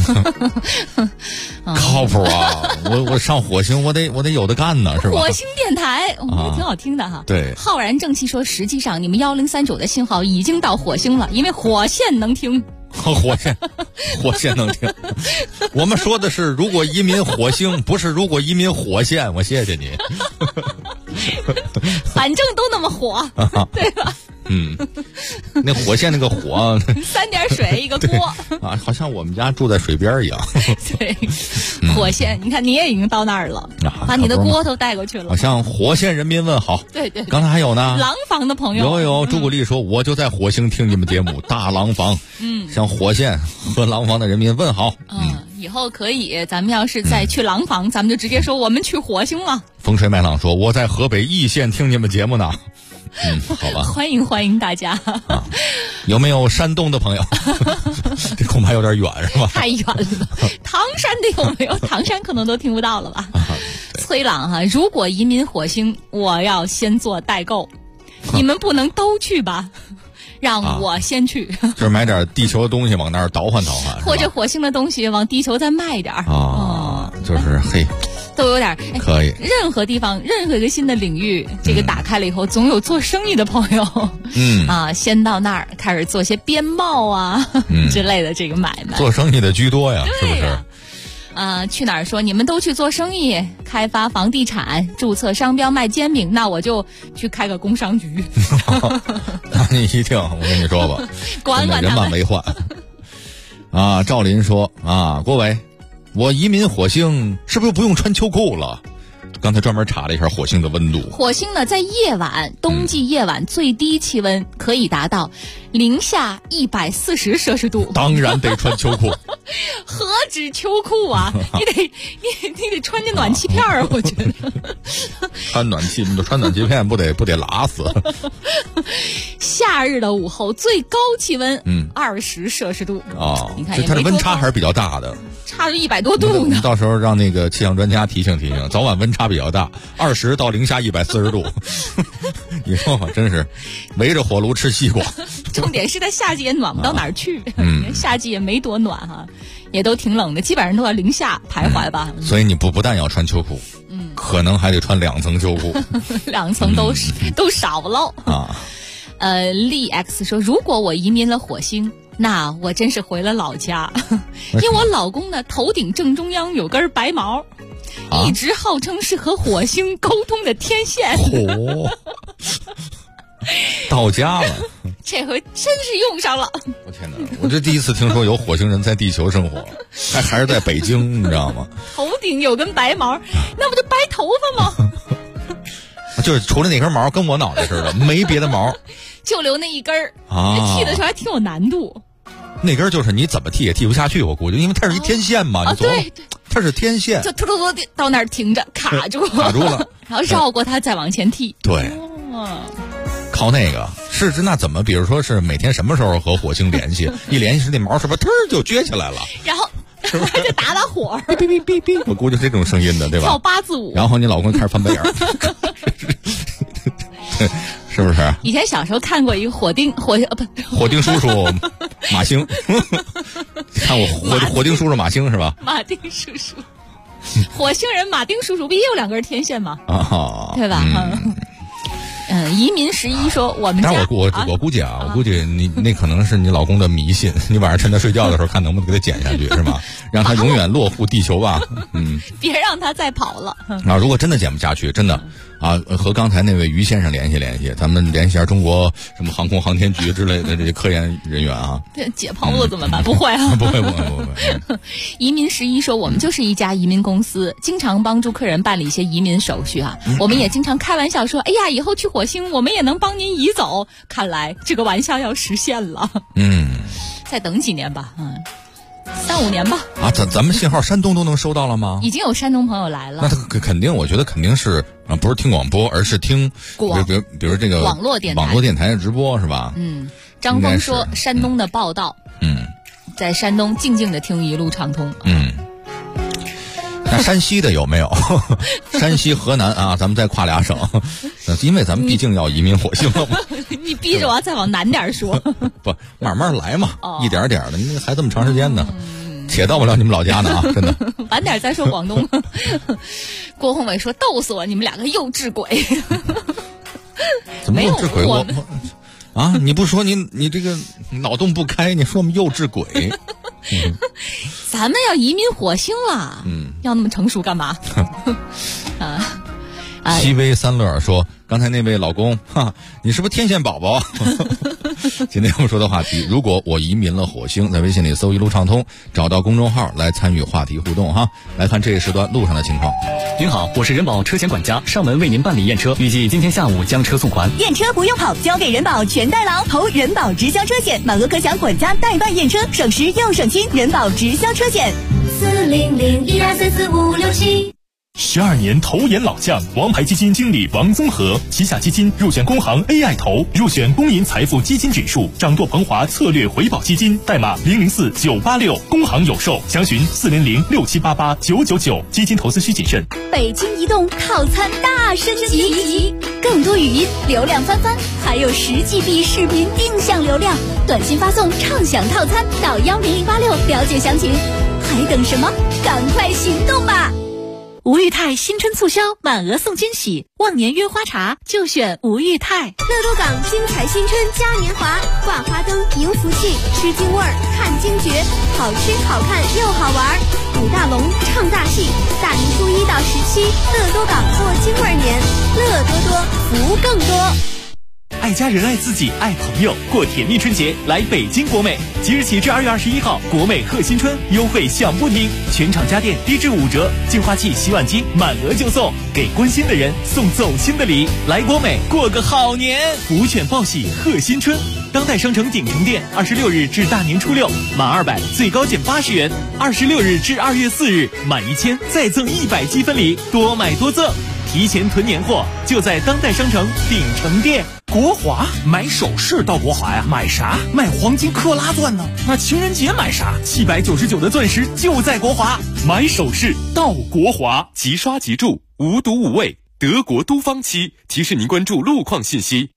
靠谱啊！我上火星，我得有的干呢，是吧？ 火星电台，我觉得挺好听的哈。 对， 浩然正气说，实际上你们1039的信号已经到火星了，因为火线能听。 火线能听。我们说的是如果移民火星，不是如果移民火线。我谢谢你。 反正都那么火，对吧？ 那火线那个火 3点水一个锅啊，好像我们家住在水边一样。 对，火线，你看你也已经到那儿了，把你的锅都带过去了。 好像火线人民问好。 对对， 刚才还有呢， 廊坊的朋友有朱古力说，我就在火星听你们节目，大廊坊，向火线和廊坊的人民问好。 以后可以，咱们要是再去廊坊，咱们就直接说我们去火星了。 风吹麦浪说，我在河北易县听你们节目呢。好吧， 欢迎大家。 有没有山东的朋友？这恐怕有点远是吧？ 太远了。唐山的有没有？唐山可能都听不到了吧？崔朗哈，如果移民火星，我要先做代购，你们不能都去吧？让我先去， 就是买点地球的东西往那儿倒换， 或者火星的东西往地球再卖点就是嘿， 都有点可以。 任何地方，任何一个新的领域，这个打开了以后，总有做生意的朋友，先到那儿开始做些边贸啊之类的这个买卖， 做生意的居多呀，是不是？ 去哪儿说你们都去做生意，开发房地产，注册商标卖煎饼，那我就去开个工商局。 那你一听，我跟你说吧， 管管人满为患。赵林说郭伟，我移民火星是不是不用穿秋裤了？刚才专门查了一下火星的温度。 火星呢，在夜晚，冬季夜晚最低气温可以达到零下140摄氏度。 当然得穿秋裤。 何止秋裤啊！你得穿件暖气片儿，我觉得。 穿暖气片不得拉死。 夏日的午后最高气温20摄氏度你看它的温差还是比较大的， 差了100多度呢。 到时候让那个气象专家提醒，早晚温差比较大，20到零下140度。以后真是围着火炉吃西瓜。 重点是它夏季也暖不到哪儿去，夏季也没多暖哈，也都挺冷的，基本上都要零下徘徊吧。 所以你不但要穿秋裤，可能还得穿2层秋裤 ，2层都少了力 X 说，如果我移民了火星，那我真是回了老家，因为我老公呢头顶正中央有根白毛，一直号称是和火星沟通的天线。 到家了， 这回真是用上了。 我天哪！我这第一次听说有火星人在地球生活，还是在北京，你知道吗？ 头顶有根白毛，那不就白头发吗？ 就是除了那根毛跟我脑袋似的，没别的毛， 就留那一根儿剃的时候还挺有难度。 那根就是你怎么剃也剃不下去，我估计，因为它是一天线嘛，你琢磨，它是天线， 就突突突到那儿停着，卡住了， 然后绕过它再往前剃。 对。靠那个是那怎么？比如说是每天什么时候和火星联系？一联系是那毛是不是突就撅起来了？ 然后还得打火， 哔哔哔哔，我估计这种声音的，对吧？ 跳8字舞。 然后你老公开始翻白眼儿，是不是？ 以前小时候看过一个火丁叔叔马星，看过火丁叔叔马星是吧？ 马丁叔叔，火星人马丁叔叔不也有2根天线吗？对吧？移民11说我们家， 但我估计我估计你那可能是你老公的迷信，你晚上趁他睡觉的时候看能不能给他剪下去，是吧？让他永远落户地球吧。 别让他再跑了。 如果真的剪不下去，真的和刚才那位于先生联系联系，咱们联系一下中国什么航空航天局之类的这些科研人员啊。 解剖了怎么办？不会啊， 不会。 移民11说，我们就是一家移民公司，经常帮助客人办理一些移民手续我们也经常开玩笑说，哎呀，以后去火星我们也能帮您移走。看来这个玩笑要实现了。再等几年吧，3-5年吧。 咱们信号山东都能收到了吗？ 已经有山东朋友来了。 那他肯定，我觉得肯定是不是听广播，而是听比如这个网络电台的直播是吧？ 张峰说山东的报道，在山东静静的听一路畅通。 那山西的有没有？山西、河南咱们再跨俩省，因为咱们毕竟要移民火星了嘛。 你逼着我再往南点说。 不，慢慢来嘛，一点点的，你还这么长时间呢，且到不了你们老家呢真的。 晚点再说广东。郭宏伟说：“逗死我，你们2个幼稚鬼。” 怎么幼稚鬼？你不说你这个脑洞不开，你说我们幼稚鬼。 咱们要移民火星了，要那么成熟干嘛？ 西威三乐说， 刚才那位老公，你是不是天线宝宝？今天我们说的话题，如果我移民了火星，在微信里搜一路畅通，找到公众号来参与话题互动哈。来看这一时段路上的情况。 您好，我是人保车险管家，上门为您办理验车，预计今天下午将车送还。 验车不用跑，交给人保全代劳，投人保直销车险，满额可享管家代办验车，省时又省心。人保直销车险，40012344567。 12年投研老将，王牌基金经理王宗和，旗下基金入选工行 AI 投，入选公银财富基金指数，掌舵鹏华策略回保基金，代码004986，工行有售，详询40067889999。基金投资需谨慎。 北京移动套餐大升级，更多语音流量翻番，还有10GB 视频定向流量，短信发送畅享套餐到10086，了解详情。还等什么？赶快行动吧！吴裕泰新春促销，满额送惊喜，忘年约花茶就选吴裕泰。 乐多港精彩新春嘉年华，挂花灯迎福气，吃京味儿看惊觉，好吃好看又好玩，舞大龙唱大戏，大年初1到17，乐多港过京味年，乐多多福更多。 爱家人爱自己爱朋友，过甜蜜春节来北京国美，即日起至2月21号，国美贺新春优惠享不停，全场家电低至5折，净化器洗碗机满额就送，给关心的人送走心的礼，来国美过个好年，无犬报喜贺新春。当代商城鼎城店26日至大年初6，满200最高减80元，26日至2月4日，满1000再赠100积分礼，多买多赠，提前囤年货就在当代商城鼎城店。 国华买首饰到国华呀？买啥？买黄金克拉钻呢？那情人节买啥？799的钻石就在国华， 买首饰到国华。 即刷即住，无毒无味，德国都方漆。提示您关注路况信息。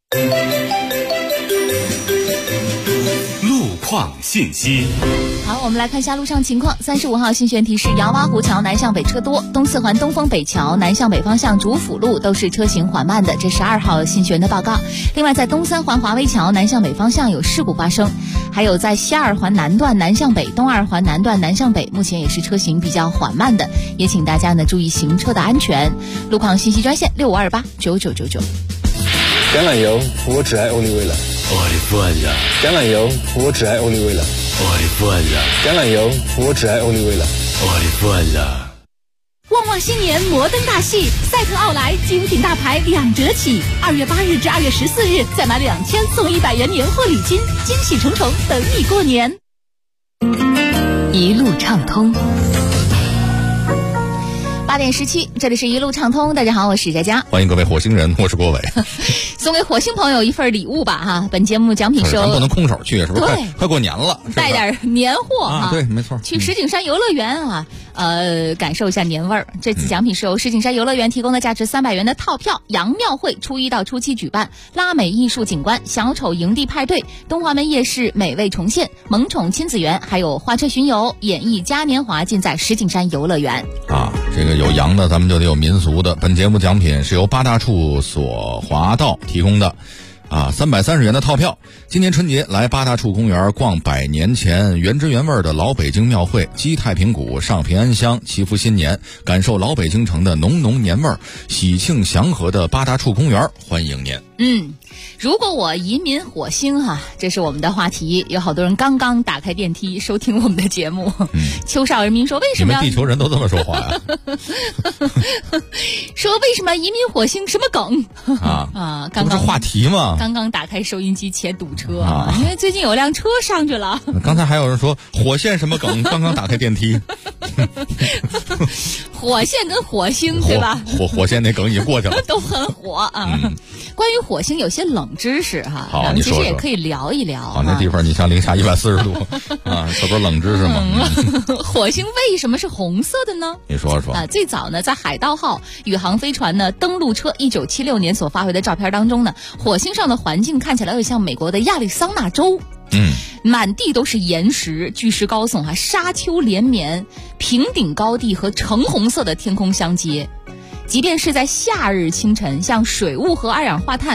路况信息。 好，我们来看一下路上情况。35号新选提示：杨洼湖桥南向北车多，东四环东风北桥南向北方向主辅路都是车行缓慢的，这是2号新选的报告。另外，在东三环华威桥南向北方向有事故发生，还有在西2环南段南向北、东2环南段南向北，目前也是车行比较缓慢的，也请大家呢注意行车的安全。路况信息专线65289999。 橄榄油，我只爱欧丽薇了。 我的父呀！ 橄榄油，我只爱欧丽薇了。 我的父呀！ 橄榄油，我只爱欧丽薇了。 我的父呀！ 旺旺新年摩登大戏，赛特奥莱精品大牌2折起，2月8日至2月14日，再买2000送100元年货礼金，惊喜重重等你过年。 一路畅通。 8点17，这里是一路畅通。大家好，我是佳佳， 欢迎各位火星人，我是郭伟。 送给火星朋友一份礼物吧哈！本节目奖品是， 咱不能空手去，是不是？快过年了， 带点年货啊！对，没错。 去石景山游乐园啊，感受一下年味儿。这次奖品是由石景山游乐园提供的价值300元的套票，杨庙会初1到初7举办，拉美艺术景观、小丑营地派对、东华门夜市美味重现、萌宠亲子园，还有花车巡游、演艺嘉年华，尽在石景山游乐园啊！这个有洋的，咱们就得有民俗的。本节目奖品是由八大处所华道提供的，330元的套票。今年春节来八大处公园逛100年前原汁原味的老北京庙会，击太平鼓，上平安香，祈福新年，感受老北京城的浓浓年味儿，喜庆祥和的八大处公园欢迎您。 如果我移民火星这是我们的话题。有好多人刚刚打开电梯收听我们的节目。邱少人民说，为什么你们地球人都这么说话呀？ 说为什么移民火星？什么梗刚刚这不是话题吗？ 刚刚打开收音机前堵车因为最近有辆车上去了。 刚才还有人说火线什么梗？刚刚打开电梯。 火线跟火星对吧？ 火线那梗已经过去了， 都很火啊。关于火星有些冷知识咱们其实也可以聊一聊。 那地方你像零下140度这不是冷知识吗？ 火星为什么是红色的呢？ 你说说最早呢，在海盗号宇航飞船呢登陆车1976年所发回的照片当中呢，火星上的环境看起来有像美国的亚利桑那州。满地都是岩石，巨石高耸沙丘连绵，平顶高地和橙红色的天空相接。即便是在夏日清晨，像水雾和二氧化碳打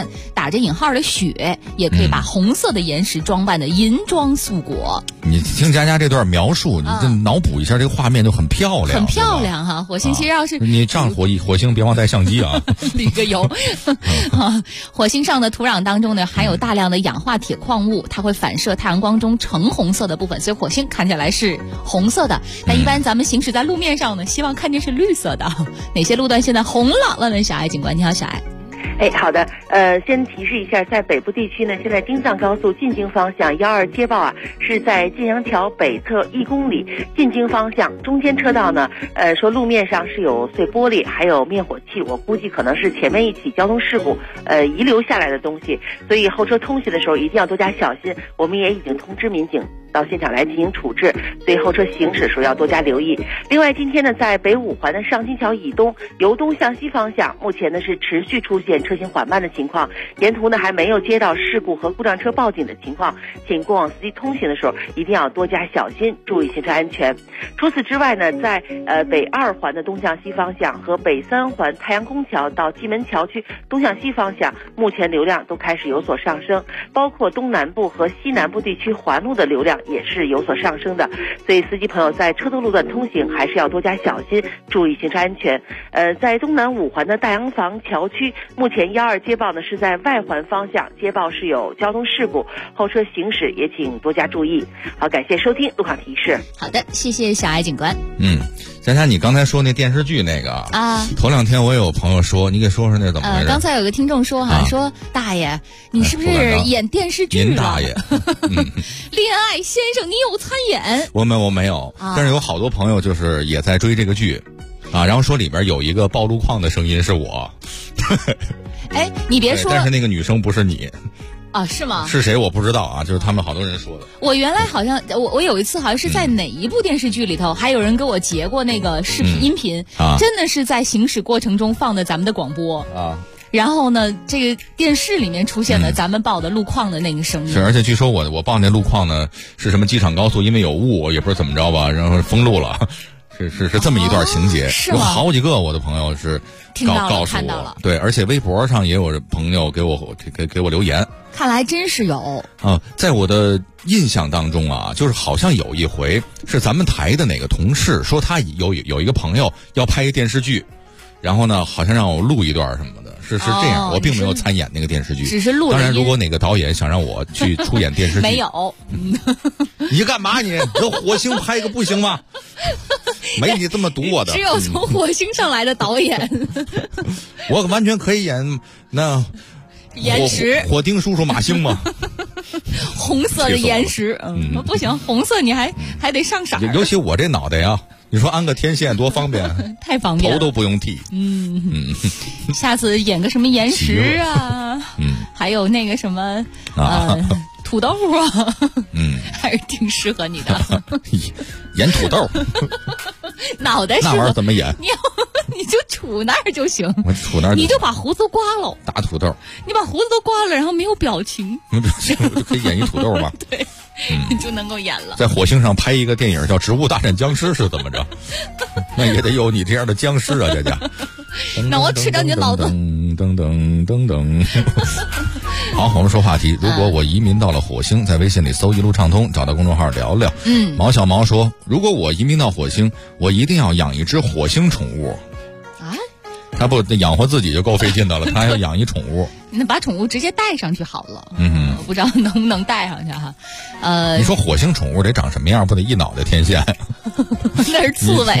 打着引号的雪，也可以把红色的岩石装扮的银装素裹。 你听佳佳这段描述，你就脑补一下这个画面就很漂亮， 很漂亮哈。火星其实要是你上火星别忘带相机啊， 淋个油。火星上的土壤当中呢，含有大量的氧化铁矿物，它会反射太阳光中橙红色的部分，所以火星看起来是红色的。但一般咱们行驶在路面上呢，希望看见是绿色的。哪些路段现在红了呢？小艾警官，你好，小艾。 好的，先提示一下，在北部地区呢，现在京藏高速进京方向12接报是在晋阳桥北侧1公里，进京方向中间车道呢，说路面上是有碎玻璃，还有灭火器，我估计可能是前面一起交通事故，遗留下来的东西，所以后车通行的时候一定要多加小心。我们也已经通知民警到现场来进行处置，所以后车行驶的时候要多加留意。另外，今天呢，在北五环的上金桥以东，由东向西方向，目前呢是持续出现车行缓慢的情况，沿途呢还没有接到事故和故障车报警的情况，请过往司机通行的时候一定要多加小心，注意行车安全。除此之外呢，在北2环的东向西方向和北3环太阳宫桥到蓟门桥区东向西方向，目前流量都开始有所上升，包括东南部和西南部地区环路的流量也是有所上升的，所以司机朋友在车多路段通行还是要多加小心，注意行车安全。在东南5环的大洋房桥区，目前12接报呢是在外环方向，接报是有交通事故，后车行驶也请多加注意。好，感谢收听路况提示。 好的，谢谢小艾警官。 佳佳，你刚才说那电视剧那个头2天我有朋友说，你给说说那怎么回事？ 刚才有个听众说说大爷，你是不是演电视剧了？ 您大爷， 恋爱先生，你有参演？ 我没有，但是有好多朋友就是也在追这个剧，然后说里边有一个报路况的声音是我。 你别说， 但是那个女生不是你。 是吗？ 是谁我不知道就是他们好多人说的。 我原来好像我有一次好像是在哪一部电视剧里头，还有人给我截过那个视频音频，真的是在行驶过程中放的咱们的广播然后呢，这个电视里面出现了咱们报的路况的那个声音。 是，而且据说我报那路况呢是什么机场高速因为有雾，也不知道怎么着吧，然后封路了。是这么一段情节，有好几个我的朋友是告诉我，对，而且微博上也有朋友给我留言。 看来真是有在我的印象当中就是好像有一回是咱们台的哪个同事说他有一个朋友要拍一电视剧，然后呢好像让我录一段什么的。是这样，我并没有参演那个电视剧， 只是录。 当然，如果哪个导演想让我去出演电视剧， 没有。 你干嘛你？这火星拍个不行吗？没你这么堵我的。 只有从火星上来的导演。 我完全可以演那岩石火丁叔叔马星吗？ 红色的岩石，不行，红色你还得上色。 尤其我这脑袋呀。你说安个天线多方便， 太方便了， 头都不用剃。 下次演个什么岩石还有那个什么土豆还是挺适合你的。 演土豆， 脑袋那玩意儿怎么演？ 你就杵那儿就行。 我杵那儿， 你就把胡子刮了， 打土豆。 你把胡子都刮了，然后没有表情， 没有表情，我就可以演一土豆吧？ 对。你就能够演了。在火星上拍一个电影叫《植物大战僵尸》是怎么着？那也得有你这样的僵尸啊，佳佳。 那我吃着你的脑子。 噔。好，我们说话题。如果我移民到了火星，在微信里搜一路畅通，找到公众号聊聊。毛小毛说，如果我移民到火星，我一定要养一只火星宠物。他不养活自己就够费劲的了，他还要养一宠物。 那把宠物直接带上去好了。不知道能不能带上去哈。 你说火星宠物得长什么样？不得一脑袋天线？ 那是刺猬。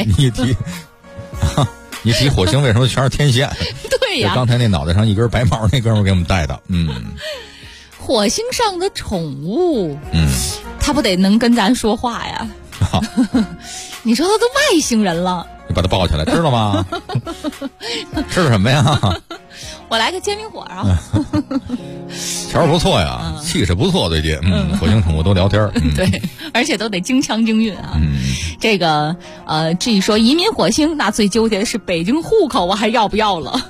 你提火星为什么全是天线？ 对呀， 刚才那脑袋上一根白毛那哥们给我们带的。 火星上的宠物，他不得能跟咱说话呀？你说他都外星人了。 你把它抱起来，知道吗？吃了什么呀？ 我来个煎饼果啊！ 条不错呀，气势不错，最近火星宠物都聊天。 对，而且都得京腔京韵啊。这个至于说移民火星，那最纠结的是北京户口，我还要不要了？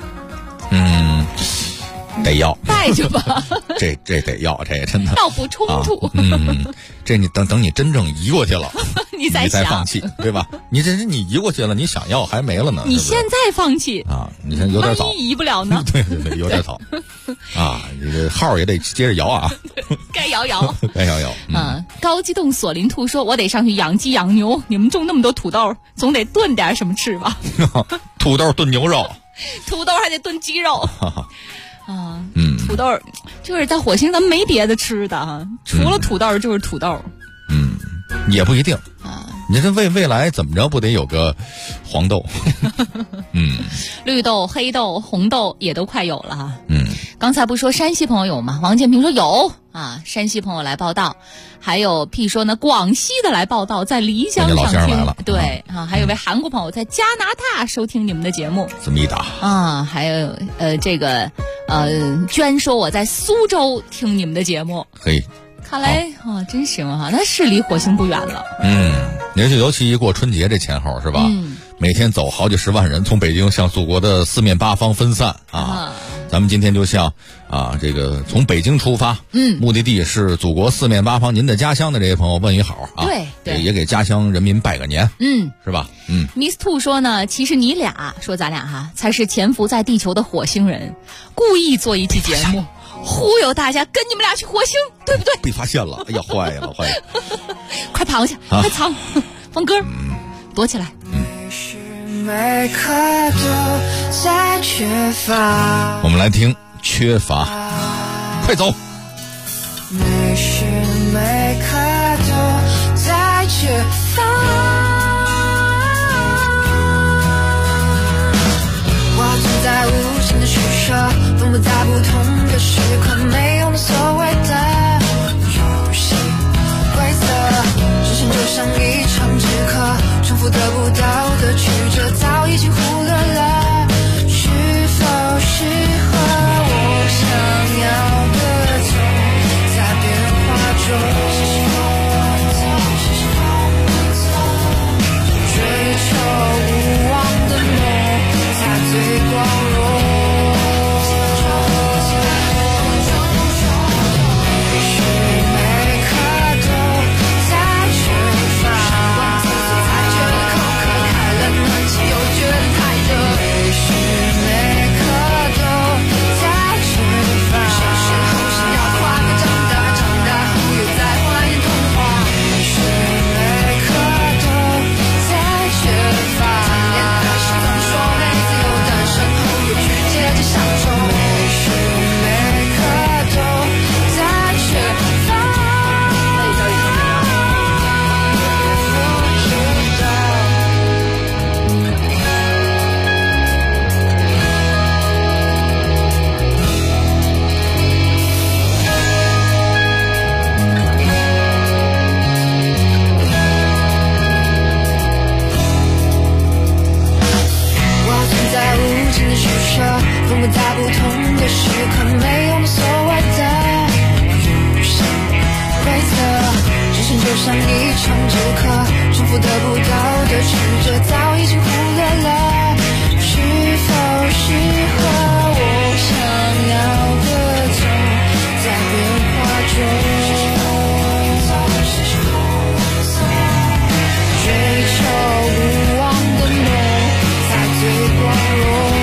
得要， 带着吧。 这得要，这真的要不冲突。 这你等你真正移过去了， 你再放弃，对吧？你这是你移过去了，你想要还没了呢。 你现在放弃啊？你看有点早， 万一移不了呢？ 对，有点早啊！这个号也得接着摇啊， 该摇摇， 该摇摇。 高机动索林兔说：“我得上去养鸡养牛，你们种那么多土豆，总得炖点什么吃吧？” 土豆炖牛肉， 土豆还得炖鸡肉。土豆就是在火星咱们没别的吃的哈，除了土豆就是土豆。 也不一定啊。你这未来怎么着不得有个黄豆？ 绿豆、黑豆、红豆也都快有了哈。刚才不说山西朋友有吗？王建平说有啊，山西朋友来报道，还有 P 说呢，广西的来报道，在漓江上听。对啊，还有位韩国朋友在加拿大收听你们的节目。 这么一打啊，还有这个娟说我在苏州听你们的节目。 嘿。 看来真行哈，那是离火星不远了。 尤其一过春节这前后是吧？每天走好几十万人从北京向祖国的四面八方分散啊。咱们今天就向这个从北京出发，目的地是祖国四面八方您的家乡的这些朋友问一好啊。 对， 也给家乡人民拜个年，是吧 ？Miss Two 说呢，其实你俩说咱俩哈才是潜伏在地球的火星人，故意做一期节目。忽悠大家跟你们俩去火星，对不对？ 被发现了，哎呀，坏了！ 快跑过去，快藏，放歌，躲起来。 每刻都在缺乏， 我们来听《缺乏》，快走。 每时每刻都在缺乏，我存在无形的虚设，分布在不同的时刻，没有那所谓的游戏规则，人生就像一场纸壳，重复得不到的曲折，早已经忽略了是否适合我想要的总在变化中，追求无望的梦才最光荣。在不同的时刻，没有所谓的游戏规则，人生就像一场纸壳，重复得不到的曲折，早已经忽略了是否适合我想要的总在变化中，追求无望的梦才最光荣。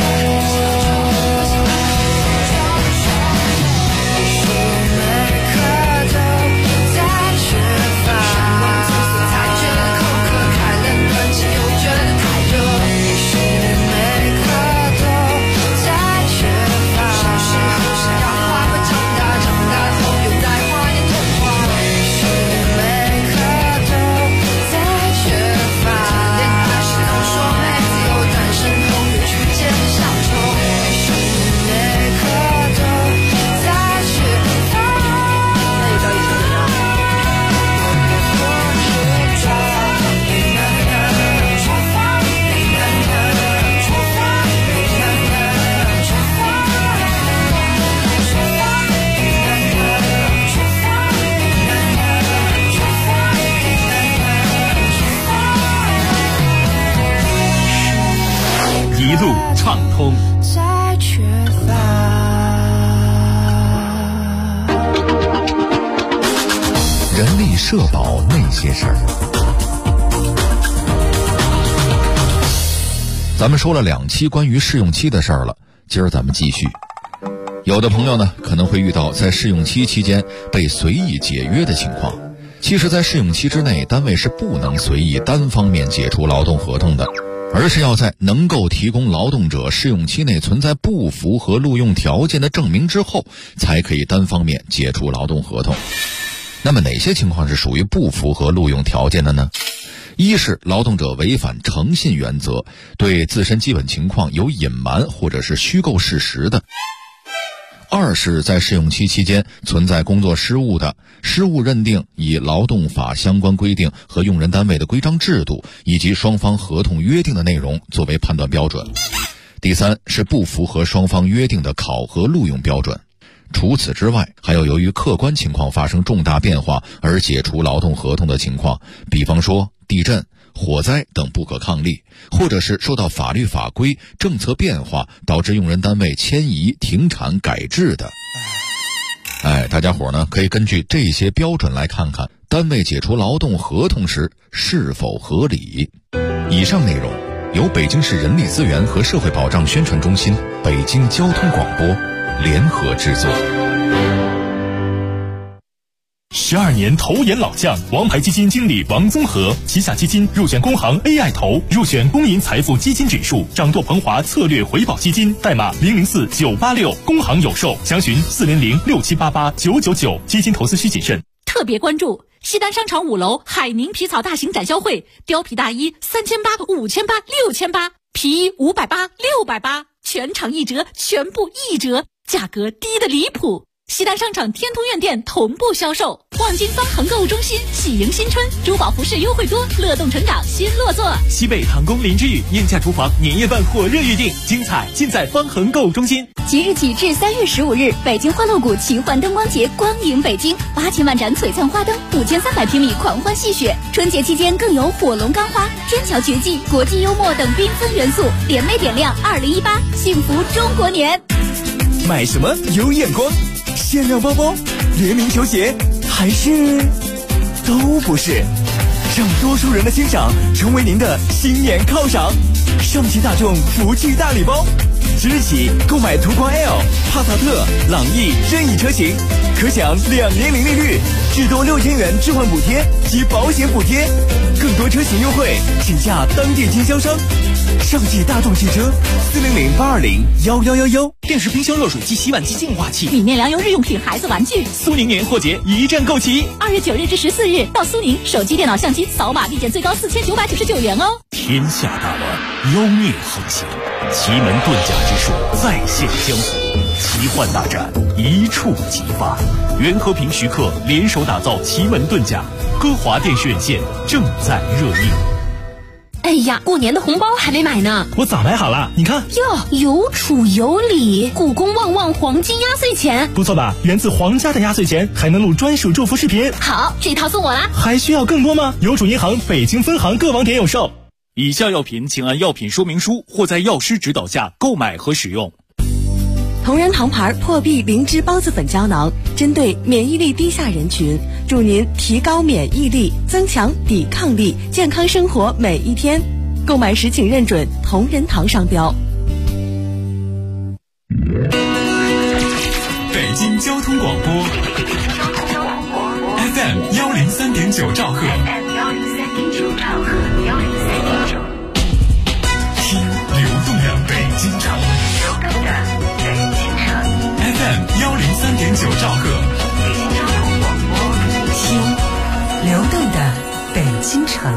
一路畅通。 在缺乏， 人力社保那些事儿。 咱们说了2期关于试用期的事儿了，今儿咱们继续。有的朋友呢可能会遇到在试用期期间被随意解约的情况。其实在试用期之内，单位是不能随意单方面解除劳动合同的，而是要在能够提供劳动者试用期内存在不符合录用条件的证明之后，才可以单方面解除劳动合同。那么哪些情况是属于不符合录用条件的呢？一是劳动者违反诚信原则，对自身基本情况有隐瞒或者是虚构事实的。二是在试用期期间存在工作失误的，失误认定以劳动法相关规定和用人单位的规章制度以及双方合同约定的内容作为判断标准。第三是不符合双方约定的考核录用标准。除此之外，还有由于客观情况发生重大变化而解除劳动合同的情况，比方说地震、火灾等不可抗力，或者是受到法律法规、政策变化导致用人单位迁移、停产、改制的。大家伙呢可以根据这些标准来看看单位解除劳动合同时是否合理。以上内容由北京市人力资源和社会保障宣传中心、北京交通广播联合制作。 12年投研老将，王牌基金经理王宗和，旗下基金入选工行 AI 投，入选公银财富基金指数，掌舵鹏华策略回报基金，代码004986，工行有售，详询40067889999，基金投资需谨慎。 特别关注西单商场5楼海宁皮草大型展销会，貂皮大衣3800、5800、6800，皮衣580、680，全场1折，全部1折，价格低得离谱。西单商场天通苑店同步销售。望京方恒购物中心喜迎新春，珠宝服饰优惠多，乐动成长新落座。 西北唐宫林之宇燕价厨房年夜饭火热预定，精彩尽在方恒购物中心。 即日起至3月15日，北京欢乐谷奇幻灯光节光影北京，8000万盏璀璨花灯，5300平米狂欢戏雪。春节期间更有火龙干花、天桥绝技、国际幽默等缤纷元素，联袂点亮2018幸福中国年。 买什么有眼光？限量包包、联名球鞋，还是都不是？让多数人的欣赏成为您的新年犒赏。上汽大众福气大礼包，即日起购买途观 L、帕萨特、朗逸任意车型，可享2年零利率，至多6000元置换补贴及保险补贴，更多车型优惠，请下当地经销商。上汽大众汽车，400-820-1111。电视冰箱、热水机、洗碗机、净化器、 米面粮油日用品、孩子玩具。 苏宁年货节一站购齐 ，2月9日至14日到苏宁，手机、电脑、相机扫码立减最高4999元哦。 天下大乱，妖孽横行，奇门遁甲之术再现江湖，奇幻大战一触即发。元和平徐克联手打造奇门遁甲，歌华电视院线正在热映。 哎呀，过年的红包还没买呢。 我早买好了，你看。 哟，有储有礼，故宫旺旺黄金压岁钱， 不错吧？源自皇家的压岁钱，还能录专属祝福视频。 好，这套送我啦。 还需要更多吗？邮储银行北京分行各网点有售。 以下药品请按药品说明书或在药师指导下购买和使用。 同仁堂牌破壁灵芝孢子粉胶囊，针对免疫力低下人群，助您提高免疫力，增强抵抗力，健康生活每一天。购买时请认准同仁堂商标。 北京交通广播 FM 103.9兆赫，听流动的北京城。FM 103.9兆赫， 听流动的北京城。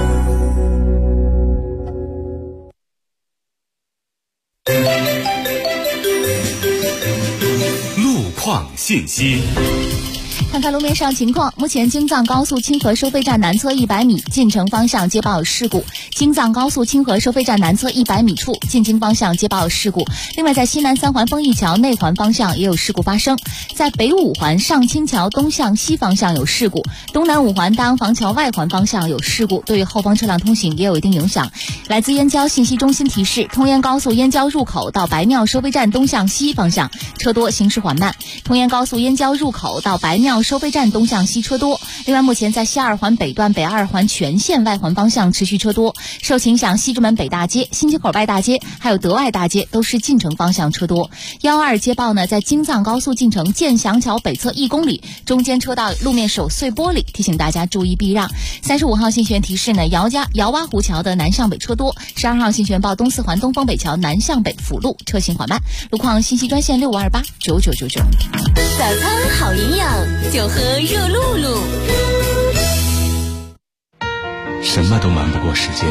路况信息。 看看路面上情况，目前京藏高速清河收费站南侧100米进城方向接报有事故，京藏高速清河收费站南侧100米处进京方向接报有事故。另外在西南三环丰益桥内环方向也有事故发生，在北五环上清桥东向西方向有事故，东南五环大洋房桥外环方向有事故，对于后方车辆通行也有一定影响。来自燕郊信息中心提示，通燕高速燕郊入口到白庙收费站东向西方向车多，行驶缓慢。通燕高速燕郊入口到白庙到收费站东向西车多。另外，目前在西二环北段北二环全线外环方向持续车多，受其影响，西直门北大街、新街口外大街还有德外大街都是进城方向车多。12接报呢，在京藏高速进城建祥桥北侧1公里，中间车道路面手碎玻璃，提醒大家注意避让。35号信息源提示呢，姚洼湖桥的南向北车多。12号信息源报东四环东风北桥南向北辅路车行缓慢。路况信息专线65289999。 早餐好营养，就喝热露露。 什么都瞒不过时间。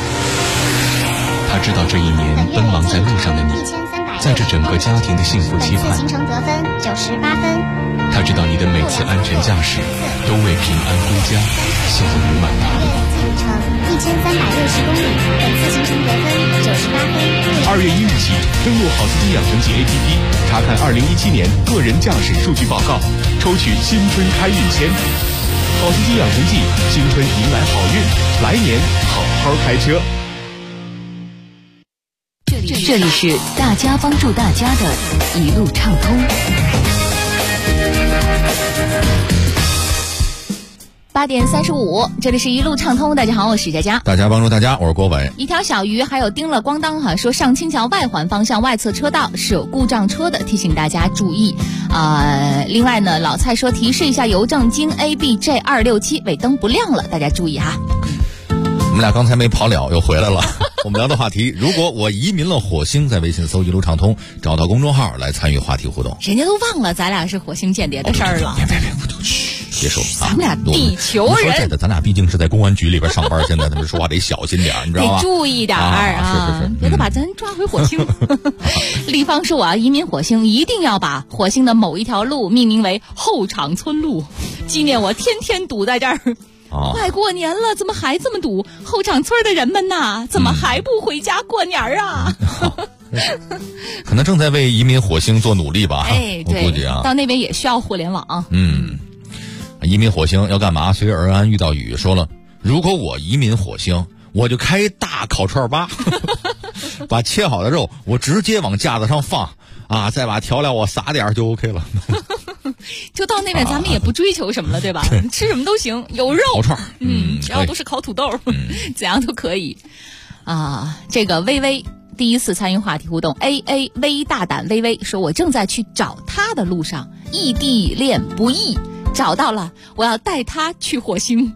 他知道这一年奔忙在路上的你，在这整个家庭的幸福期盼。 行程得分98分。 他知道你的每次安全驾驶都为平安归家献了满大力。 1360公里，本次行程得分98分。 2月1日起，登录好司机养成记 APP， 查看2017年个人驾驶数据报告，抽取新春开运签。好司机养成记，新春迎来好运，来年好好开车。 这里是大家帮助大家的一路畅通。 8点35，这里是一路畅通。大家好，我是佳佳。 大家帮助大家，我是郭伟。 一条小鱼还有叮了咣当说上清桥外环方向外侧车道是有故障车的，提醒大家注意。另外呢，老蔡说提示一下邮政京 ABJ267 尾灯不亮了，大家注意哈。 我们俩刚才没跑了，又回来了。我们聊的话题，如果我移民了火星，在微信搜一路畅通，找到公众号来参与话题互动。 人家都忘了咱俩是火星间谍的事儿了。 别说， 咱们俩地球人， 咱俩毕竟是在公安局里边上班，现在他们说话得小心点，你知道吗？ 得注意点啊！ 是， 别得把咱抓回火星。立方说啊，移民火星一定要把火星的某一条路命名为后场村路，纪念我天天堵在这儿。快过年了，怎么还这么堵？后场村的人们呐，怎么还不回家过年啊？ 可能正在为移民火星做努力吧。我估计啊， 到那边也需要互联网。 移民火星要干嘛？随遇而安。遇到雨说了，如果我移民火星，我就开大烤串吧，把切好的肉我直接往架子上放啊，再把调料我撒点就 OK 了。 就到那边咱们也不追求什么了，对吧？吃什么都行，有肉烤串， 只要都是烤土豆，怎样都可以啊。这个微微第一次参与话题互动 ，AA 微大胆微微说，我正在去找他的路上，异地恋不易，找到了，我要带他去火星。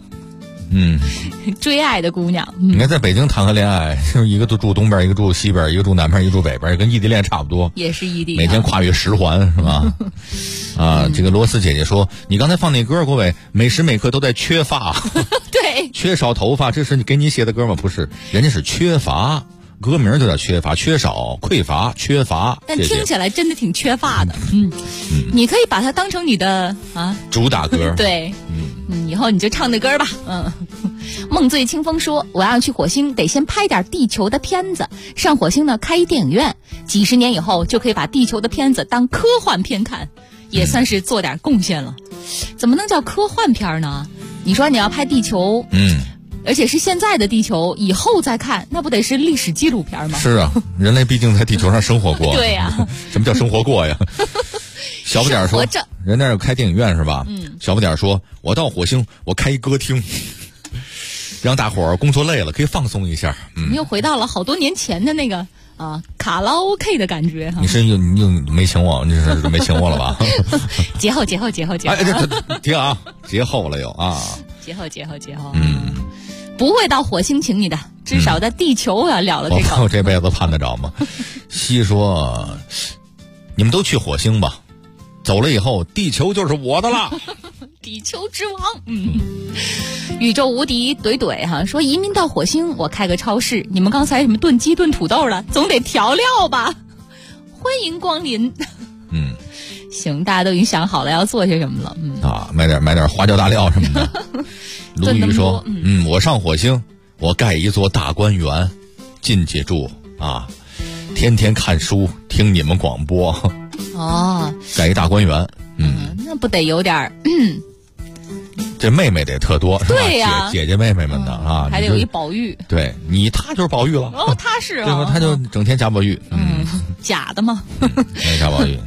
追爱的姑娘， 你看在北京谈个恋爱，是一个住东边，一个住西边，一个住南边，一个住北边，跟异地恋差不多， 也是异地， 每天跨越10环是吧？这个罗斯姐姐说，你刚才放那歌，郭伟每时每刻都在缺乏， 对， 缺少头发，这是你给你写的歌吗？不是，人家是缺乏。歌名就叫缺乏，缺少、匮乏、缺乏， 但听起来真的挺缺乏的。你可以把它当成你的主打歌。 对，以后你就唱那歌吧。梦醉清风说，我要去火星，得先拍点地球的片子，上火星呢开一电影院，几十年以后就可以把地球的片子当科幻片看，也算是做点贡献了。怎么能叫科幻片呢？你说你要拍地球，而且是现在的地球，以后再看，那不得是历史纪录片吗？ 是啊，人类毕竟在地球上生活过。 对呀， 什么叫生活过呀？小不点说，人那有开电影院是吧？小不点说，我到火星，我开一歌厅，让大伙儿工作累了可以放松一下。 你又回到了好多年前的那个卡拉 OK 的感觉哈。 你又没请我，你是没请我了吧？ 节后。 停啊，节后了又啊。 节后。不会到火星请你的，至少在地球要聊了这个。 我这辈子盼得着吗？西说，你们都去火星吧，走了以后，地球就是我的了。 地球之王，宇宙无敌怼哈，说移民到火星，我开个超市，你们刚才什么炖鸡炖土豆了，总得调料吧？欢迎光临。行，大家都已经想好了要做些什么了。 买点花椒大料什么的。卢宇说，我上火星，我盖一座大观园，进去住啊，天天看书，听你们广播。盖一大观园， 那不得有点这妹妹得特多，是吧？ 对呀， 姐姐妹妹们的啊， 还得有一宝玉。 对他就是宝玉了。 他是对吧？他就整天贾宝玉。 假的吗？ 贾宝玉。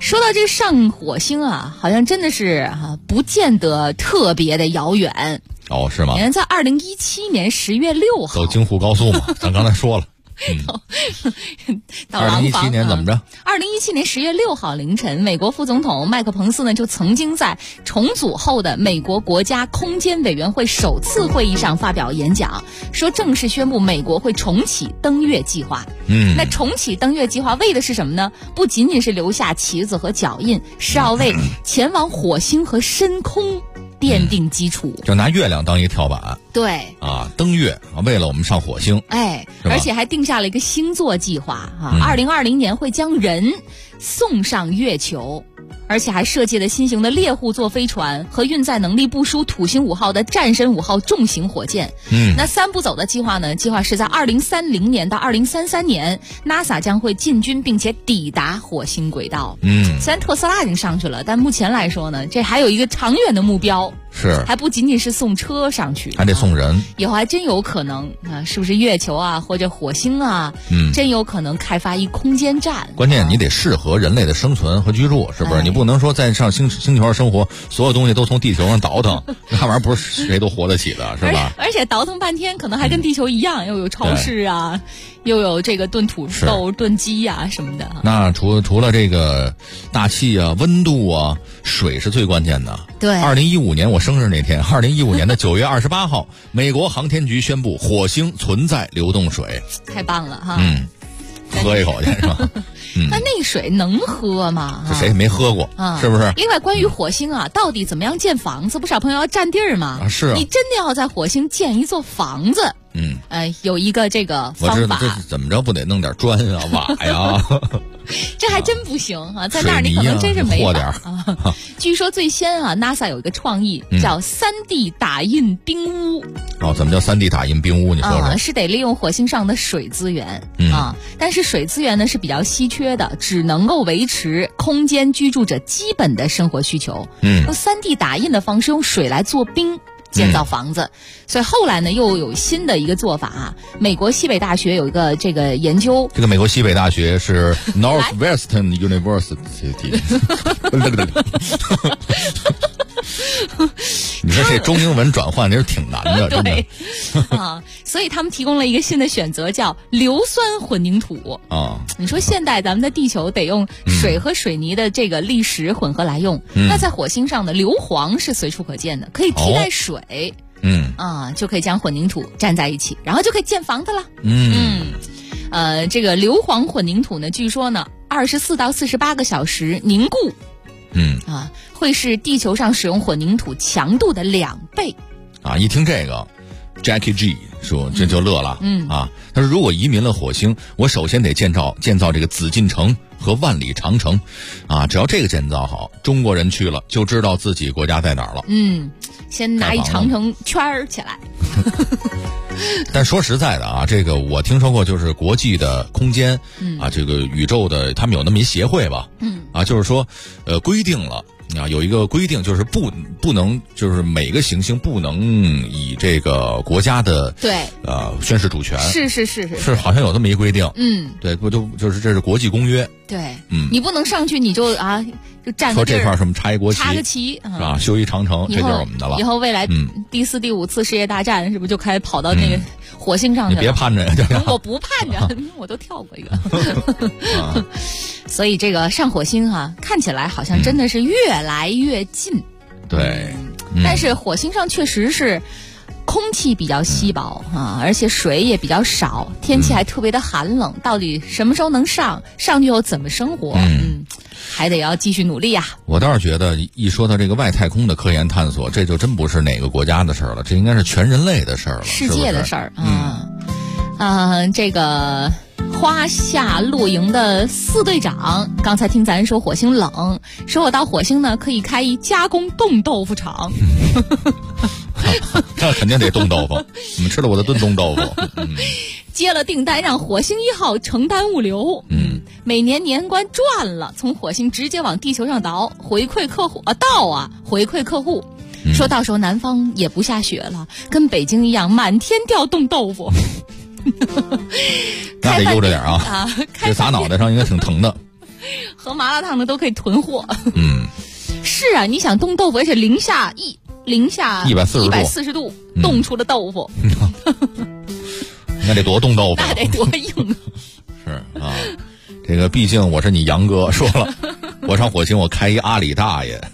说到这上火星啊，好像真的是不见得特别的遥远。 哦，是吗？ 你看，在2017年10月6号， 走京沪高速嘛，咱刚才说了。 到廊坊。 2017年怎么着 ？2017年10月6号凌晨，美国副总统麦克彭斯呢就曾经在重组后的美国国家空间委员会首次会议上发表演讲，说正式宣布美国会重启登月计划。那重启登月计划为的是什么呢？不仅仅是留下旗子和脚印，是要为前往火星和深空奠定基础。 就拿月亮当一个跳板。 对啊，登月为了我们上火星。 而且还定下了一个星座计划2020年会将人送上月球，而且还设计了新型的猎户座飞船和运载能力不输土星5号的战神5号重型火箭。那3步走的计划呢？计划是在2030年到2033年 ，NASA 将会进军并且抵达火星轨道。虽然特斯拉已经上去了，但目前来说呢，这还有一个长远的目标。 是， 还不仅仅是送车上去， 还得送人。 以后还真有可能是不是月球啊，或者火星啊？真有可能开发一空间站。 关键你得适合人类的生存和居住，是不是？你不能说在上星球上生活，所有东西都从地球上倒腾，那玩意儿不是谁都活得起的，是吧？ 而且倒腾半天，可能还跟地球一样，又有超市啊，又有这个炖土豆、炖鸡呀什么的。 那除了这个大气啊、温度啊、水是最关键的。 对 ，2015年我生日那天，2015年的9月28号，美国航天局宣布火星存在流动水。 太棒了哈！ 喝一口去是吧？ 那水能喝吗？ 这谁没喝过是不是？ 另外，关于火星啊，到底怎么样建房子？不少朋友要占地儿嘛。 是啊， 你真的要在火星建一座房子？有一个这个方法。 我知道这怎么着不得弄点砖啊、瓦呀？ 这还真不行啊，在那儿你可能真是没法啊。据说最先NASA 有一个创意叫3D 打印冰屋。 怎么叫3D 打印冰屋？你说说。 是得利用火星上的水资源但是水资源呢是比较稀缺的，只能够维持空间居住者基本的生活需求。用3D 打印的方式用水来做冰。建造房子，所以后来呢又有新的一个做法美国西北大学有一个这个研究， 这个美国西北大学是 Northwestern University 你说这中英文转换这是挺难的，真的所以他们提供了一个新的选择，叫硫酸混凝土你说现代咱们的地球得用水和水泥的这个砾石混合来用，那在火星上的硫磺是随处可见的，可以替代水。就可以将混凝土粘在一起，然后就可以建房子了。这个硫磺混凝土呢，据说呢24到48个小时凝固，会是地球上使用混凝土强度的2倍。 一听这个 ，Jackie G 说这就乐了。他说如果移民了火星，我首先得建造这个紫禁城和万里长城，只要这个建造好，中国人去了就知道自己国家在哪儿了。 先拿一长城圈儿起来。 但说实在的这个我听说过，就是国际的空间这个宇宙的，他们有那么一协会吧，就是说规定了有一个规定，就是不能就是每个行星不能以这个国家的宣示主权。是好像有这么一规定。对，不就是这是国际公约。 对，你不能上去你就占个地儿， 说这块什么插一国旗， 插个旗修一长城，这就是我们的了。 以后未来第4、第5次世界大战是不是就开始跑到那个火星上去了？ 你别盼着呀！ 我不盼着，我都跳过一个。所以这个上火星看起来好像真的是越来越近。 对， 但是火星上确实是空气比较稀薄而且水也比较少，天气还特别的寒冷。到底什么时候能上去后怎么生活？还得要继续努力呀。 我倒是觉得一说到这个外太空的科研探索，这就真不是哪个国家的事儿了，这应该是全人类的事儿了， 世界的事儿。这个花下露营的4队长刚才听咱说火星冷，说我到火星呢可以开一加工冻豆腐厂。 这肯定得冻豆腐，你们吃了我的炖冻豆腐。 接了订单，让火星1号承担物流。每年年关赚了，从火星直接往地球上倒，回馈客户回馈客户。说到时候南方也不下雪了，跟北京一样满天掉冻豆腐。 那得悠着点这砸脑袋上应该挺疼的。 喝麻辣烫的都可以囤货。是啊，你想冻豆腐，而且零下140度冻出了豆腐， 那得多冻豆腐， 那得多硬。 是啊，这个毕竟我是你杨哥说了，我上火星我开一阿里大爷。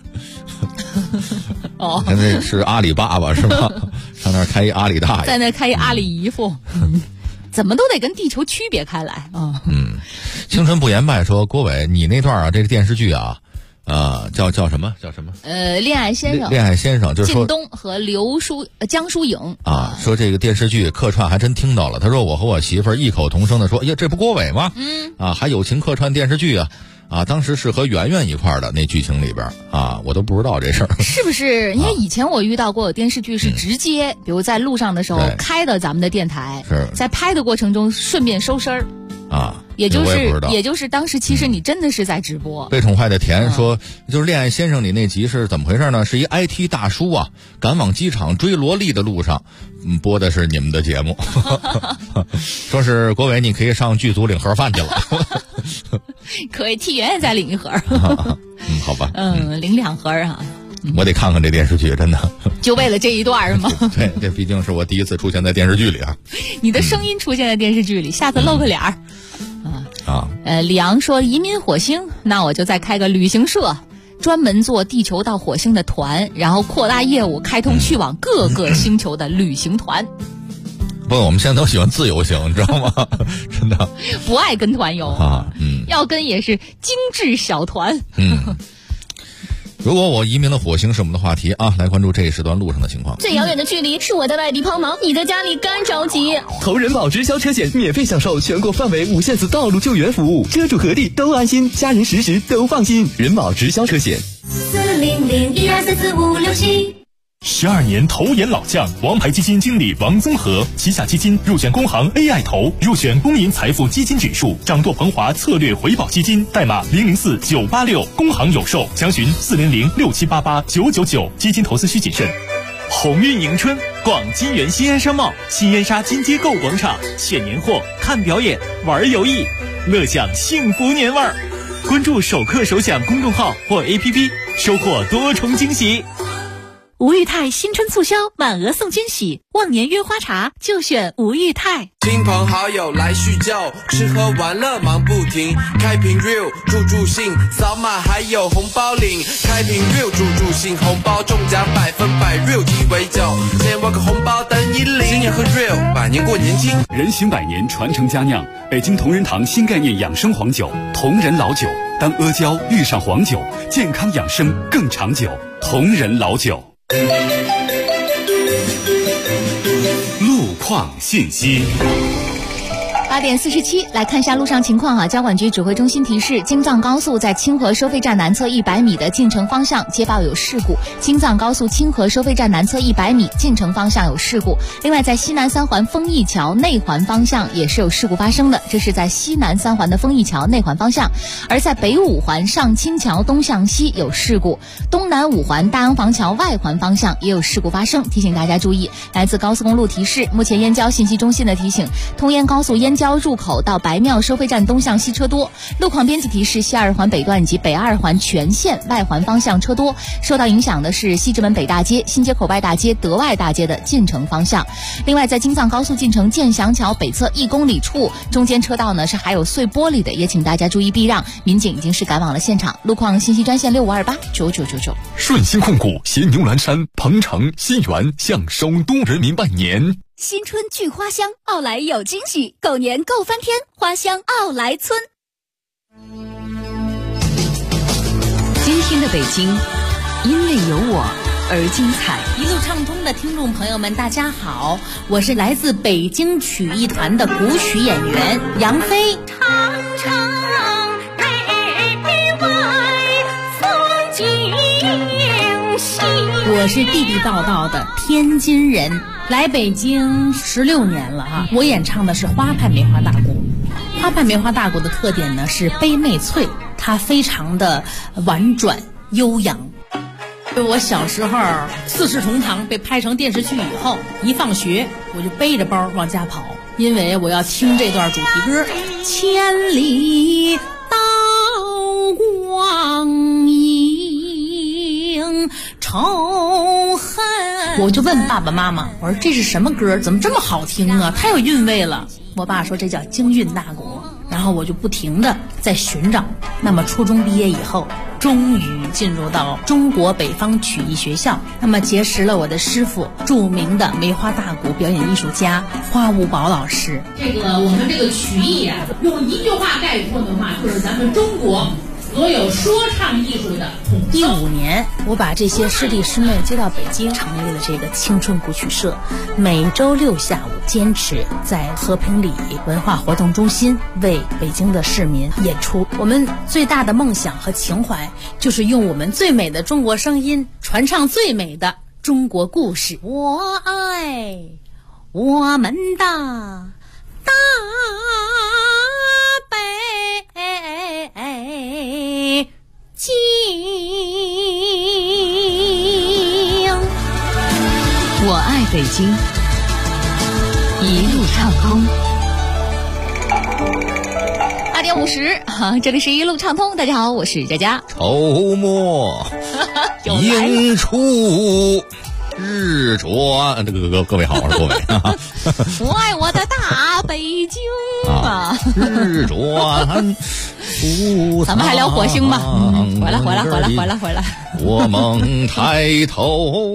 哦， 那是阿里爸爸是吧？上那儿开一阿里大爷， 在那开一阿里姨夫，怎么都得跟地球区别开来啊。 青春不言败说，郭伟，你那段啊，这个电视剧啊，叫什么？ 恋爱先生， 恋爱先生，就是说靳东和江疏影啊，说这个电视剧客串还真听到了。他说我和我媳妇儿异口同声的说，哎呀，这不郭伟吗？还友情客串电视剧啊，当时是和圆圆一块儿的那剧情里边啊，我都不知道这事儿是不是？因为以前我遇到过有电视剧是直接，比如在路上的时候开的咱们的电台，在拍的过程中顺便收声儿啊， 也就是当时其实你真的是在直播。 被宠坏的甜说，就是《恋爱先生》里那集是怎么回事呢？是一 IT 大叔啊，赶往机场追萝莉的路上，播的是你们的节目，说是国伟，你可以上剧组领盒饭去了。 可以替圆圆再领一盒。 好吧。 领2盒啊。 我得看看这电视剧，真的。 就为了这一段是吗？ 对，这毕竟是我第一次出现在电视剧里啊。 你的声音出现在电视剧里，下次露个脸儿。李昂说移民火星，那我就再开个旅行社，专门做地球到火星的团，然后扩大业务，开通去往各个星球的旅行团。 不，我们现在都喜欢自由行，你知道吗？真的不爱跟团游啊。要跟也是精致小团。 如果我移民了火星是我们的话题啊，来关注这一时段路上的情况。 最遥远的距离是我在外地抛锚，你在家里干着急。 投人保直销车险免费享受全国范围无限次道路救援服务，车主何地都安心，家人时时都放心。人保直销车险 400-1244567。 12年投研老将，王牌基金经理王宗和，旗下基金入选工行 AI 投，入选公银财富基金指数，掌舵鹏华策略回报基金，代码004986，工行有售，详询40067889999。基金投资需谨慎。鸿运迎春，逛金源西安商贸、新燕莎金街购物广场，选年货、看表演、玩游艺，乐享幸福年味儿。关注首客首享公众号或 APP， 收获多重惊喜。 吴裕泰新春促销，满额送惊喜，忘年约花茶就选吴裕泰。 亲朋好友来叙旧，吃喝玩乐忙不停，开瓶 real 助兴，扫码还有红包领，开瓶 real 助兴，红包中奖100%， real 鸡尾酒，先挖个红包等你领，新年喝 real， 百年过年轻， 人行百年传承佳酿，北京同仁堂新概念养生黄酒，同仁老酒，当阿胶遇上黄酒，健康养生更长久，同仁老酒。 路况信息。 8点47，来看一下路上情况交管局指挥中心提示，京藏高速在清河收费站南侧100米的进城方向接报有事故，京藏高速清河收费站南侧100米进城方向有事故。另外，在西南三环丰益桥内环方向也是有事故发生的，这是在西南三环的丰益桥内环方向。而在北五环上清桥东向西有事故，东南五环大洋房桥外环方向也有事故发生，提醒大家注意。来自高速公路提示，目前燕郊信息中心的提醒，通燕高速燕郊入口到白庙收费站东向西车多。路况编辑提示，西二环北段以及北二环全线外环方向车多。受到影响的是西直门北大街、新街口外大街、德外大街的进城方向。另外，在京藏高速进城建祥桥北侧1公里处，中间车道呢是还有碎玻璃的，也请大家注意避让。民警已经是赶往了现场。路况信息专线65289999。 顺鑫控股携牛栏山、鹏城、西园向首都人民拜年。 新春聚花香，奥莱有惊喜，狗年购翻天，花香奥莱村。 今天的北京，因为有我而精彩。 一路畅通的听众朋友们，大家好，我是来自北京曲艺团的古曲演员杨飞。 长城内外风景新， 我是地地道道的天津人，来北京16年了哈。我演唱的是花派梅花大鼓。花派梅花大鼓的特点呢是悲媚脆，它非常的婉转悠扬。我小时候四世同堂被拍成电视剧以后，一放学我就背着包往家跑，因为我要听这段主题歌。千里到仇恨。我就问爸爸妈妈，我说这是什么歌？怎么这么好听啊？太有韵味了。我爸说这叫京韵大鼓。然后我就不停地在寻找。那么初中毕业以后，终于进入到中国北方曲艺学校，那么结识了我的师傅，著名的梅花大鼓表演艺术家花无宝老师。 我们这个曲艺啊，用一句话概括的话，就是咱们中国所有说唱艺术的统称。 15年，我把这些师弟师妹接到北京，成立了这个青春古曲社，每周6下午坚持在和平里文化活动中心为北京的市民演出。我们最大的梦想和情怀，就是用我们最美的中国声音，传唱最美的中国故事。 我爱我们的大北京。 我爱北京，一路畅通。 8点50，这里是一路畅通。大家好，我是佳佳。 周末映出日转，这个各位好，我是郭伟。 我爱我的大北京啊！ 日转， 咱们还聊火星吧？回来。 我猛抬头，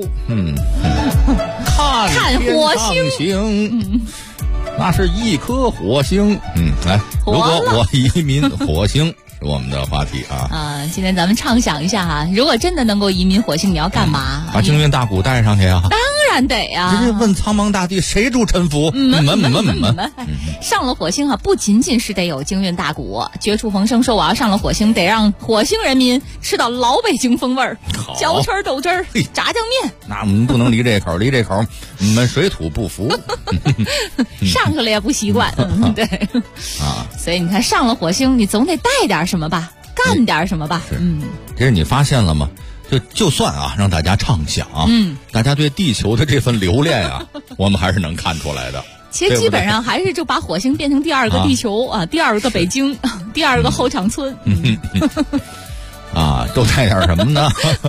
看火星，那是一颗火星。来，如果我移民火星。是我们的话题啊！ 今天咱们畅想一下哈，如果真的能够移民火星，你要干嘛？ 把京韵大鼓带上去啊！ 当然得啊！ 直接问苍茫大地，谁主沉浮？ 上了火星啊，不仅仅是得有京韵大鼓。绝处逢生说我要上了火星，得让火星人民吃到老北京风味儿，焦圈豆汁儿、炸酱面。 那我们不能离这口，我们水土不服。 上去了也不习惯，对啊。所以你看，上了火星，你总得带点什么吧，干点什么吧。 这是你发现了吗？就算啊，让大家畅想，大家对地球的这份留恋啊，我们还是能看出来的。 其实基本上还是就把火星变成第二个地球啊，第二个北京，第二个后场村。 都带点什么呢？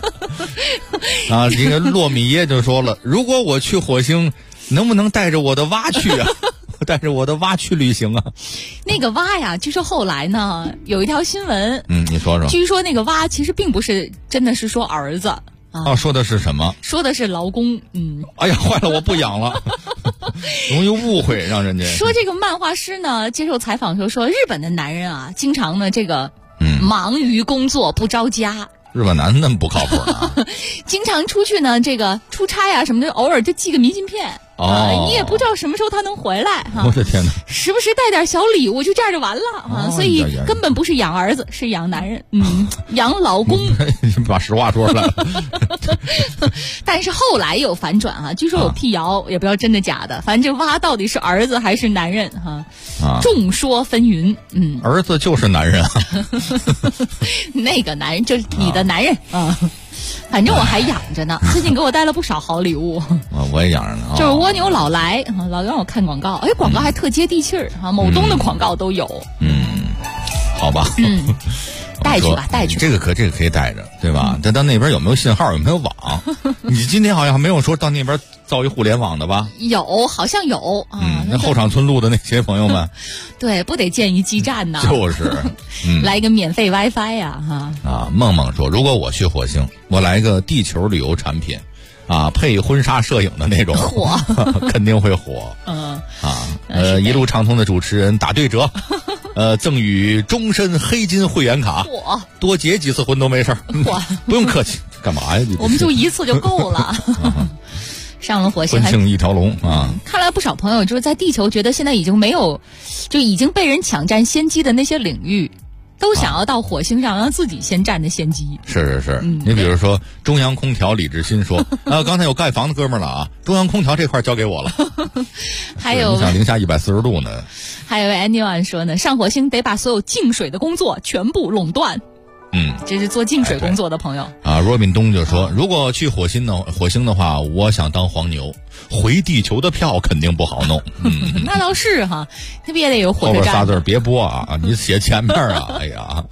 这个糯米爷就说了，如果我去火星，能不能带着我的蛙去啊？带着我的蛙去旅行啊！ 那个蛙呀，据说后来呢有一条新闻， 你说说。 据说那个蛙其实并不是真的是说儿子说的是什么？ 说的是劳工。 哎呀，坏了，我不养了，容易误会让人家。 说这个漫画师呢接受采访说，日本的男人啊，经常呢这个忙于工作不着家。 日本男的那么不靠谱呢？ 经常出去呢，这个出差啊什么的，偶尔就寄个明信片。你也不知道什么时候他能回来哈。 我的天哪！ 时不时带点小礼物，就这样就完了啊！所以根本不是养儿子，是养男人，养老公。 把实话说出来了。 但是后来有反转啊，据说有辟谣，也不知道真的假的。反正这蛙到底是儿子还是男人哈？众说纷纭。 儿子就是男人。 那个男人就是你的男人啊。反正我还养着呢，最近给我带了不少好礼物。 我也养着呢。 就是蜗牛老来，老让我看广告，广告还特接地气儿啊，某东的广告都有。 好吧。 带去吧，带去。 这个可以带着，对吧？但到那边有没有信号，有没有网？你今天好像没有说到那边造一互联网的吧？ 有，好像有啊。 那后场村路的那些朋友们， 对，不得建一基站呢？ 就是， 来一个免费 WiFi 呀， 梦梦说，如果我去火星，我来个地球旅游产品。配婚纱摄影的那种， 火肯定会火。一路畅通的主持人打对折，赠予终身黑金会员卡，多结几次婚都没事儿，不用客气，干嘛呀？ 我们就一次就够了。上了火星， 婚庆一条龙啊！ 看来不少朋友就是在地球觉得现在已经没有，就已经被人抢占先机的那些领域。都想要到火星上让自己先占着先机。 是，你比如说中央空调李志新说，刚才有盖房的哥们儿了啊，中央空调这块交给我了。 还有你想零下140度呢。 还有 anyone 说呢，上火星得把所有净水的工作全部垄断。这是做净水工作的朋友若敏东就说，如果去火星的话，我想当黄牛，回地球的票肯定不好弄。 那倒是哈，那不也得有火车站？ 后边仨字别播啊，你写前面啊。哎呀，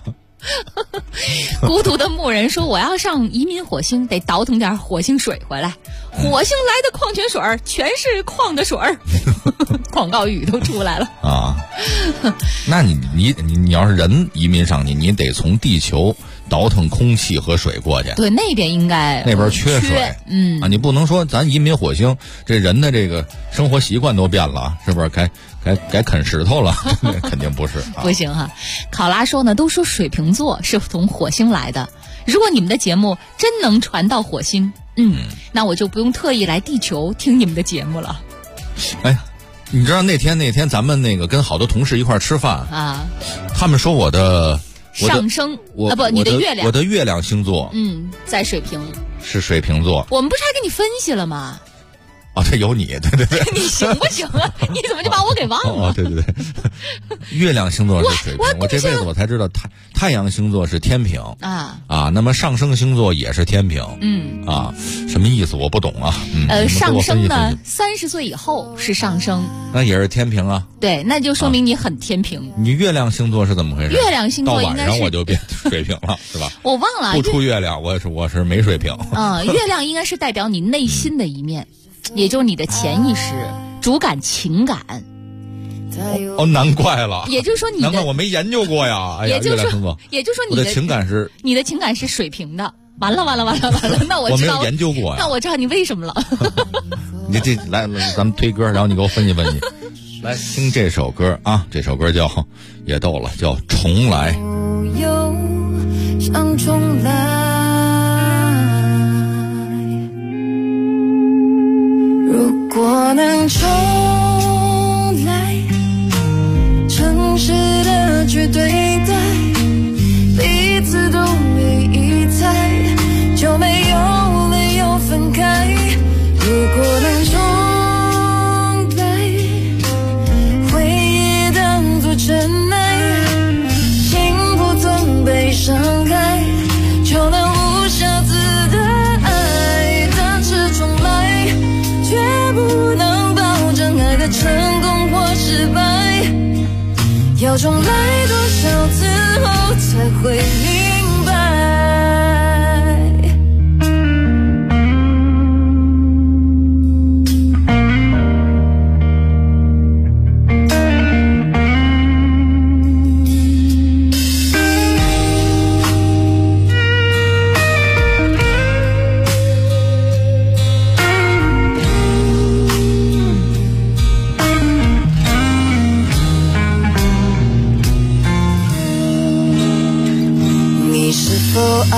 孤独的牧人说：“我要上移民火星，得倒腾点火星水回来。火星来的矿泉水全是矿的水儿。”广告语都出来了啊！那你要是人移民上去，你得从地球倒腾空气和水过去。 对，那边应该那边缺水，你不能说咱移民火星，这人的这个生活习惯都变了，是不是？该啃石头了？肯定不是， 不行哈。考拉说呢，都说水瓶座是从火星来的，如果你们的节目真能传到火星，那我就不用特意来地球听你们的节目了。 哎，你知道那天咱们那个跟好多同事一块吃饭啊， 他们说我的上升你的月亮， 我的月亮星座在水瓶， 是水瓶座。 我们不是还给你分析了吗？ 哦，这有你，对你行不行啊？你怎么就把我给忘了？ 哦，对，月亮星座是水瓶，我这辈子我才知道太阳星座是天平啊，那么上升星座也是天平，什么意思我不懂啊。 上升呢，30岁以后是上升， 那也是天平啊。 对，那就说明你很天平。 你月亮星座是怎么回事？ 月亮星座应该是到晚上我就变水瓶了，是吧？ 我忘了， 不出月亮，我是没水平。 月亮应该是代表你内心的一面。也就是你的潜意识主感情感。 哦，难怪了。 也就是说难怪我没研究过呀。哎呀，月亮星座。 也就是说你的情感是你的情感是水瓶的。完了，那我知道我没有研究过呀。 那我知道你为什么了。 你这来，咱们推歌，然后你给我分析分析。来听这首歌啊，这首歌叫也逗了，叫《重来》。 想重来。如果能重来，诚实的去对待，彼此都没疑猜，就没有理由分开。如果能重来，回忆当作真爱，心不曾被伤害，就能无瑕疵的爱。但是重来却不能保证爱的成功或失败，要重来多少次后才会明白。否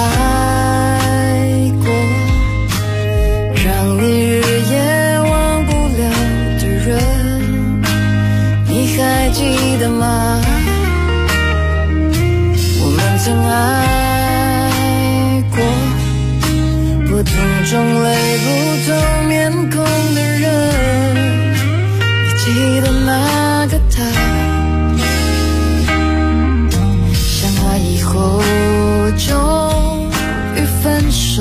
爱过让你日夜忘不了的人，你还记得吗？我们曾爱过不同种类不同面孔的人，你记得那个他相爱以后终于分手，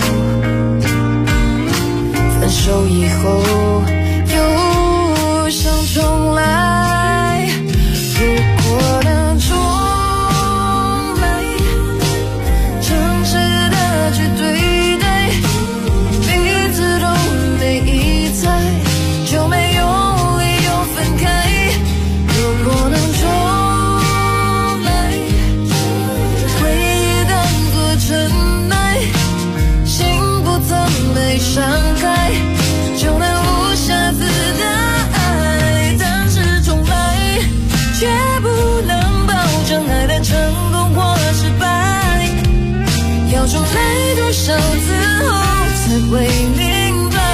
分手以后又想重来。如果能重来，诚实的去对待，彼此都没疑猜，就没有理由分开。如果能重被伤害，就能无瑕疵的爱。但是重来却不能保证爱的成功或失败，要重来多少次后才会明白。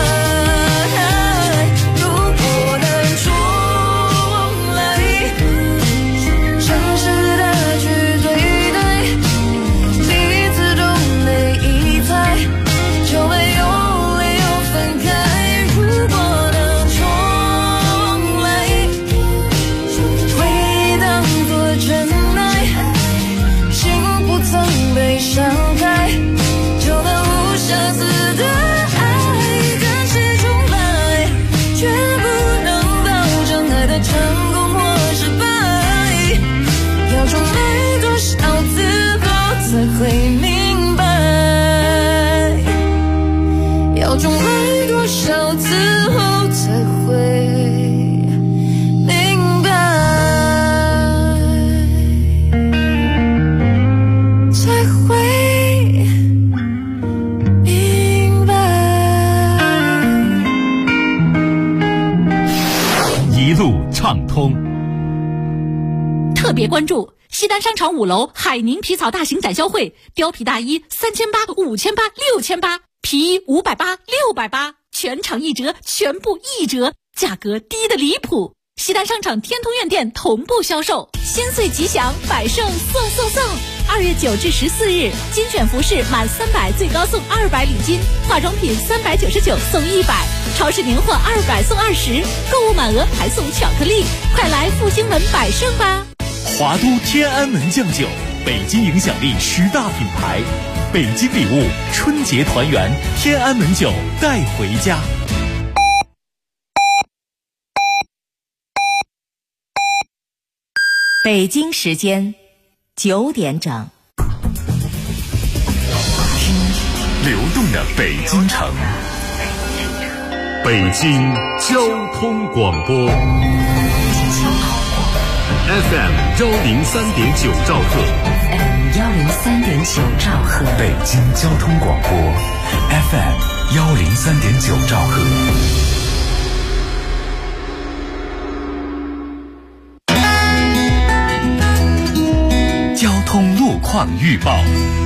如果能重来，诚实的去对待，彼此都没疑猜，就没有分开。如果能重来，回忆当作真爱，心不曾被伤害，就能无瑕疵的爱。 通。 特别关注西单商场5楼海宁皮草大型展销会，貂皮大衣3800、5800、6800，皮衣580、680，全场1折，全部1折，价格低得离谱。西单商场天通苑店同步销售，新岁吉祥，百盛送！2月9至14日，精选服饰满300最高送200礼金，化妆品399送100，超市年货200送20，购物满额还送巧克力，快来复兴门百盛吧！ 华都天安门酱酒，北京影响力10大品牌，北京礼物，春节团圆，天安门酒带回家。 北京时间9点整。 流动的北京城，北京交通广播 FM 103.9兆赫， 103.9兆赫， 北京交通广播 FM 103.9兆赫。交通路况预报。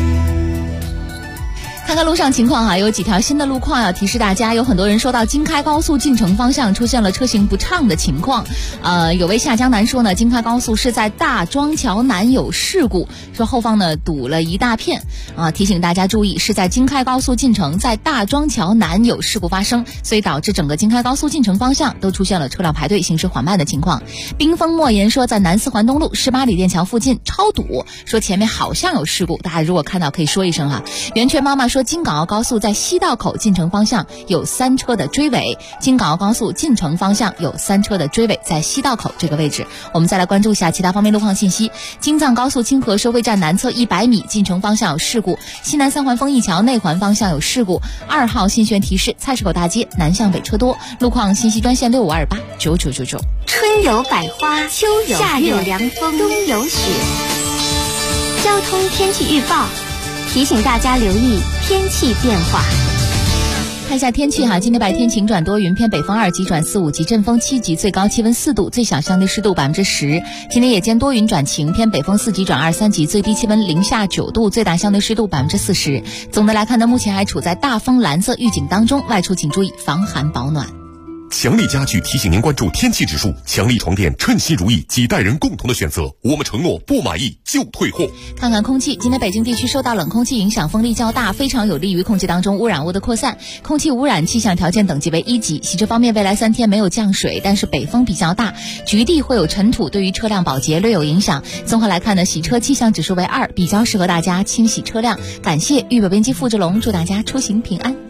看看路上情况有几条新的路况要提示大家。有很多人说到京开高速进城方向出现了车行不畅的情况。有位下江南说呢，京开高速是在大庄桥南有事故，说后方呢堵了一大片。提醒大家注意，是在京开高速进城，在大庄桥南有事故发生，所以导致整个京开高速进城方向都出现了车辆排队、行驶缓慢的情况。冰封莫言说，在南四环东路18里店桥附近超堵，说前面好像有事故，大家如果看到可以说一声哈。圆圈妈妈说，京港澳高速在西道口进城方向有3车的追尾，京港澳高速进城方向有3车的追尾，在西道口这个位置。我们再来关注一下其他方面路况信息。京藏高速清河收费站南侧100米进城方向有事故，西南3环丰益桥内环方向有事故。2号新轩提示，菜市口大街南向北车多。路况信息专线6528999999。 春有百花，秋有夏有凉风，冬有雪。交通天气预报提醒大家留意天气变化。 看一下天气今天白天晴转多云，偏北风2级转4、5级，阵风7级，最高气温4度，最小相对湿度10%。今天夜间多云转晴，偏北风4级转2、3级，最低气温零下9度，最大相对湿度40%。总的来看呢，目前还处在大风蓝色预警当中，外出请注意防寒保暖。 强力家具提醒您关注天气指数，强力床垫称心如意，几代人共同的选择。我们承诺不满意就退货。 看看空气，今天北京地区受到冷空气影响，风力较大，非常有利于空气当中污染物的扩散。空气污染气象条件等级为1级。洗车方面，未来3天没有降水，但是北风比较大，局地会有尘土，对于车辆保洁略有影响。综合来看呢，洗车气象指数为2，比较适合大家清洗车辆。感谢预报编辑付志龙，祝大家出行平安。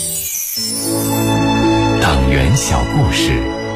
党员小故事。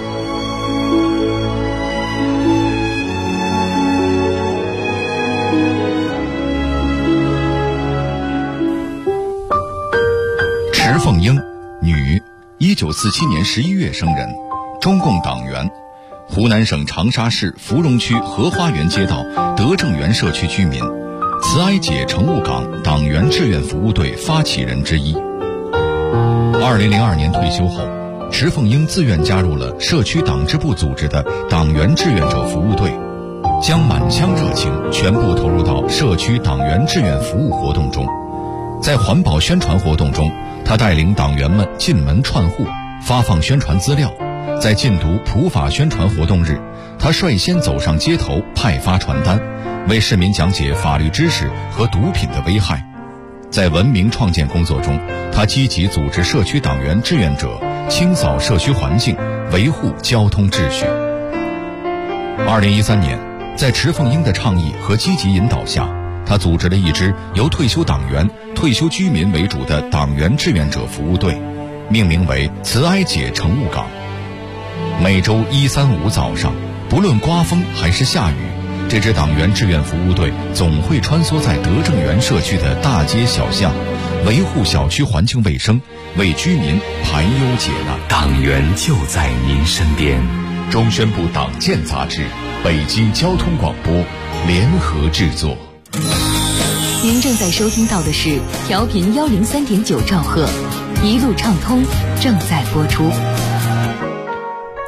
池凤英，女，1947年11月生人，中共党员，湖南省长沙市芙蓉区荷花园街道德政园社区居民，慈哀节乘务岗党员志愿服务队发起人之一。2002年退休后，池凤英自愿加入了社区党支部组织的党员志愿者服务队，将满腔热情全部投入到社区党员志愿服务活动中。在环保宣传活动中，他带领党员们进门串户，发放宣传资料。在禁毒普法宣传活动日，他率先走上街头派发传单，为市民讲解法律知识和毒品的危害。在文明创建工作中，他积极组织社区党员志愿者清扫社区环境，维护交通秩序。2013年，在池凤英的倡议和积极引导下，他组织了一支由退休党员、退休居民为主的党员志愿者服务队，命名为慈哀节乘务岗。每周1、3、5早上，不论刮风还是下雨，这支党员志愿服务队总会穿梭在德政园社区的大街小巷，维护小区环境卫生，为居民排忧解难。 党员就在您身边。 中宣部党建杂志、北京交通广播联合制作。 您正在收听到的是调频103.9兆赫，一路畅通正在播出。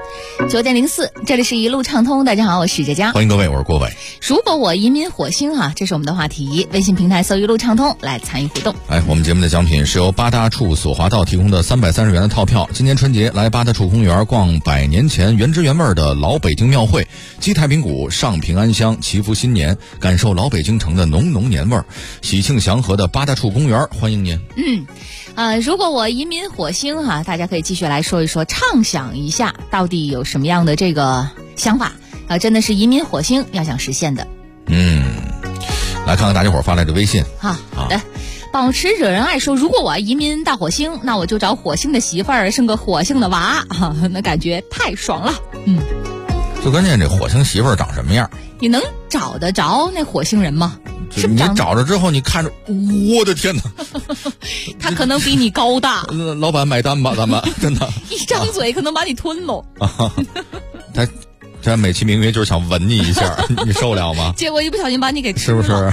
9:04，这里是一路畅通。大家好，我是佳佳， 欢迎各位，我是郭伟。 如果我移民火星这是我们的话题。微信平台搜一路畅通来参与互动。 我们节目的奖品是由八大处索华道提供的330元的套票。今年春节来八大处公园逛100年前原汁原味的老北京庙会，击太平鼓，上平安香，祈福新年，感受老北京城的浓浓年味儿。喜庆祥和的八大处公园，欢迎您。 如果我移民火星大家可以继续来说一说，畅想一下到底有什么样的这个想法真的是移民火星要想实现的。 来看看大家伙发来的微信。 好的。保持惹人爱说，如果我要移民大火星，那我就找火星的媳妇儿，生个火星的娃那感觉太爽了。 最关键这火星媳妇儿长什么样？ 你能找得着那火星人吗？是你找着之后，你看着，我的天哪！ 他可能比你高大。 老板买单吧，咱们真的。 一张嘴可能把你吞了。 他美其名曰就是想吻你一下，你受了吗？ 结果一不小心把你给吃了， 是不是？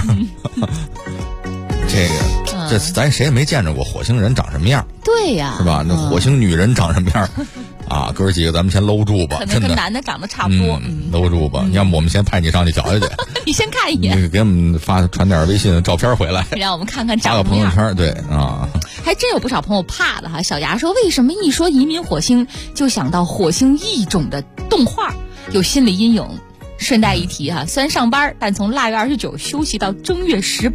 这咱谁也没见着过火星人长什么样。 对呀， 是吧？那火星女人长什么样？哥儿几个咱们先搂住吧， 可能跟男的长得差不多。 搂住吧，要么我们先派你上去瞧瞧去。 你先看一眼， 你给我们传点微信照片回来， 让我们看看长什么样。发个朋友圈，对还真有不少朋友怕的小牙说，为什么一说移民火星就想到火星异种的动画，有心理阴影。顺带一提虽然上班，但从腊月29休息到正月18。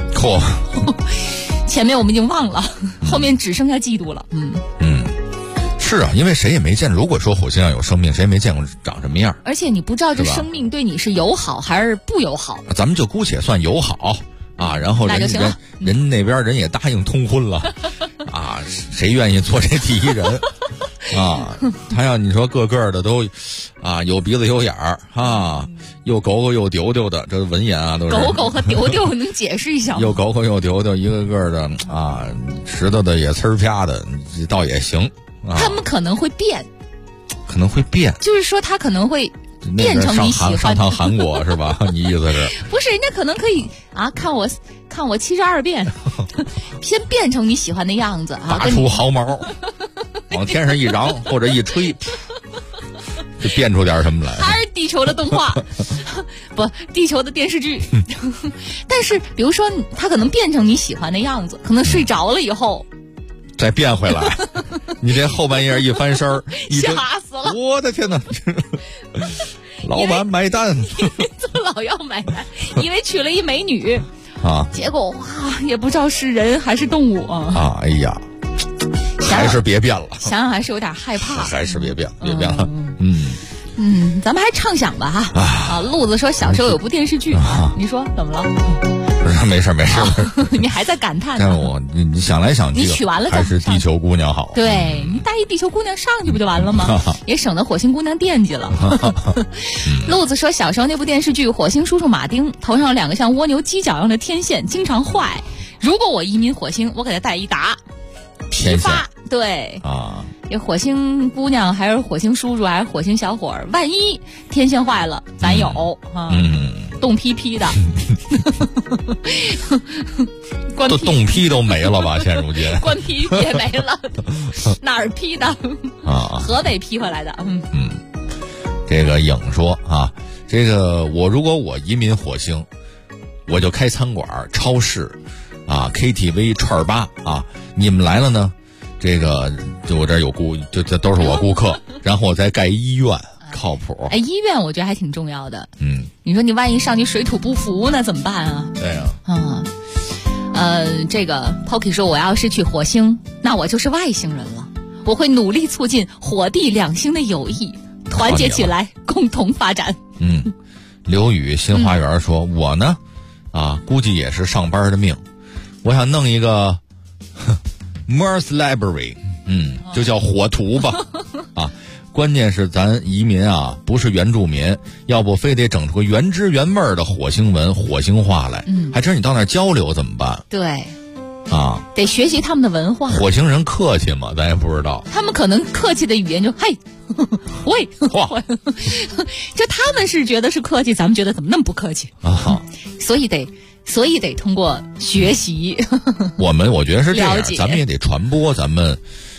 前面我们已经忘了，后面只剩下嫉妒了。 是因为谁也没见，如果说火星上有生命，谁也没见过长什么样。 而且你不知道这生命对你是友好还是不友好。 咱们就姑且算友好然后人那边人也答应通婚了谁愿意做这第一人他要你说个个的都有鼻子有眼儿又狗狗又丢丢的，这文言都是。 狗狗和丢丢能解释一下吗？ 又狗狗又丢丢，一个个的石头的也呲啪的，倒也行。 他们可能会变，就是说他可能会变成你喜欢的。 上趟韩国是吧？你意思是？ 不是，人家可能可以看我72遍，先变成你喜欢的样子拔出毫毛，往天上一嚷或者一吹，就变出点什么来。 还是地球的动画，不，地球的电视剧。但是，比如说，他可能变成你喜欢的样子，可能睡着了以后。 再变回来，你这后半夜一翻身儿， 吓死了！ 我的天哪！老板买单， 老要买单，以为娶了一美女结果也不知道是人还是动物哎呀，还是别变了。 想想还是有点害怕， 还是别变了。 咱们还畅想吧路子说小时候有部电视剧你说怎么了？ 没事你还在感叹呢？ 但你想来想去， 你取完了还是地球姑娘好。 对，你带一地球姑娘上去不就完了吗？也省得火星姑娘惦记了。路子说小时候那部电视剧《火星叔叔马丁》，头上有2个像蜗牛犄角一样的天线，经常坏。如果我移民火星，我给他带一打批发。对这火星姑娘还是火星叔叔还是火星小伙儿，万一天线坏了，咱有冻批批的。 冻批都没了吧？现如今关批也没了，哪儿批的河北批回来的。 这个影说这个如果我移民火星，我就开餐馆、超市KTV、串吧你们来了呢，这个就我这有这都是我顾客，然后我再盖医院。靠谱。 医院我觉得还挺重要的。你说你万一上去水土不服那怎么办啊？ 对这个 Pocky 说，我要是去火星，那我就是外星人了。我会努力促进火地两星的友谊，团结起来，共同发展。 刘宇新花园说，我呢，估计也是上班的命，我想弄一个Mars Library，就叫火图吧，关键是咱移民不是原住民，要不非得整出个原汁原味的火星文、火星话来，还真你到那儿交流怎么办？ 对，得学习他们的文化。 火星人客气吗？咱也不知道。 他们可能客气的语言就嘿，喂，就他们是觉得是客气，咱们觉得怎么那么不客气所以得通过学习。 我觉得是这样，咱们也得传播咱们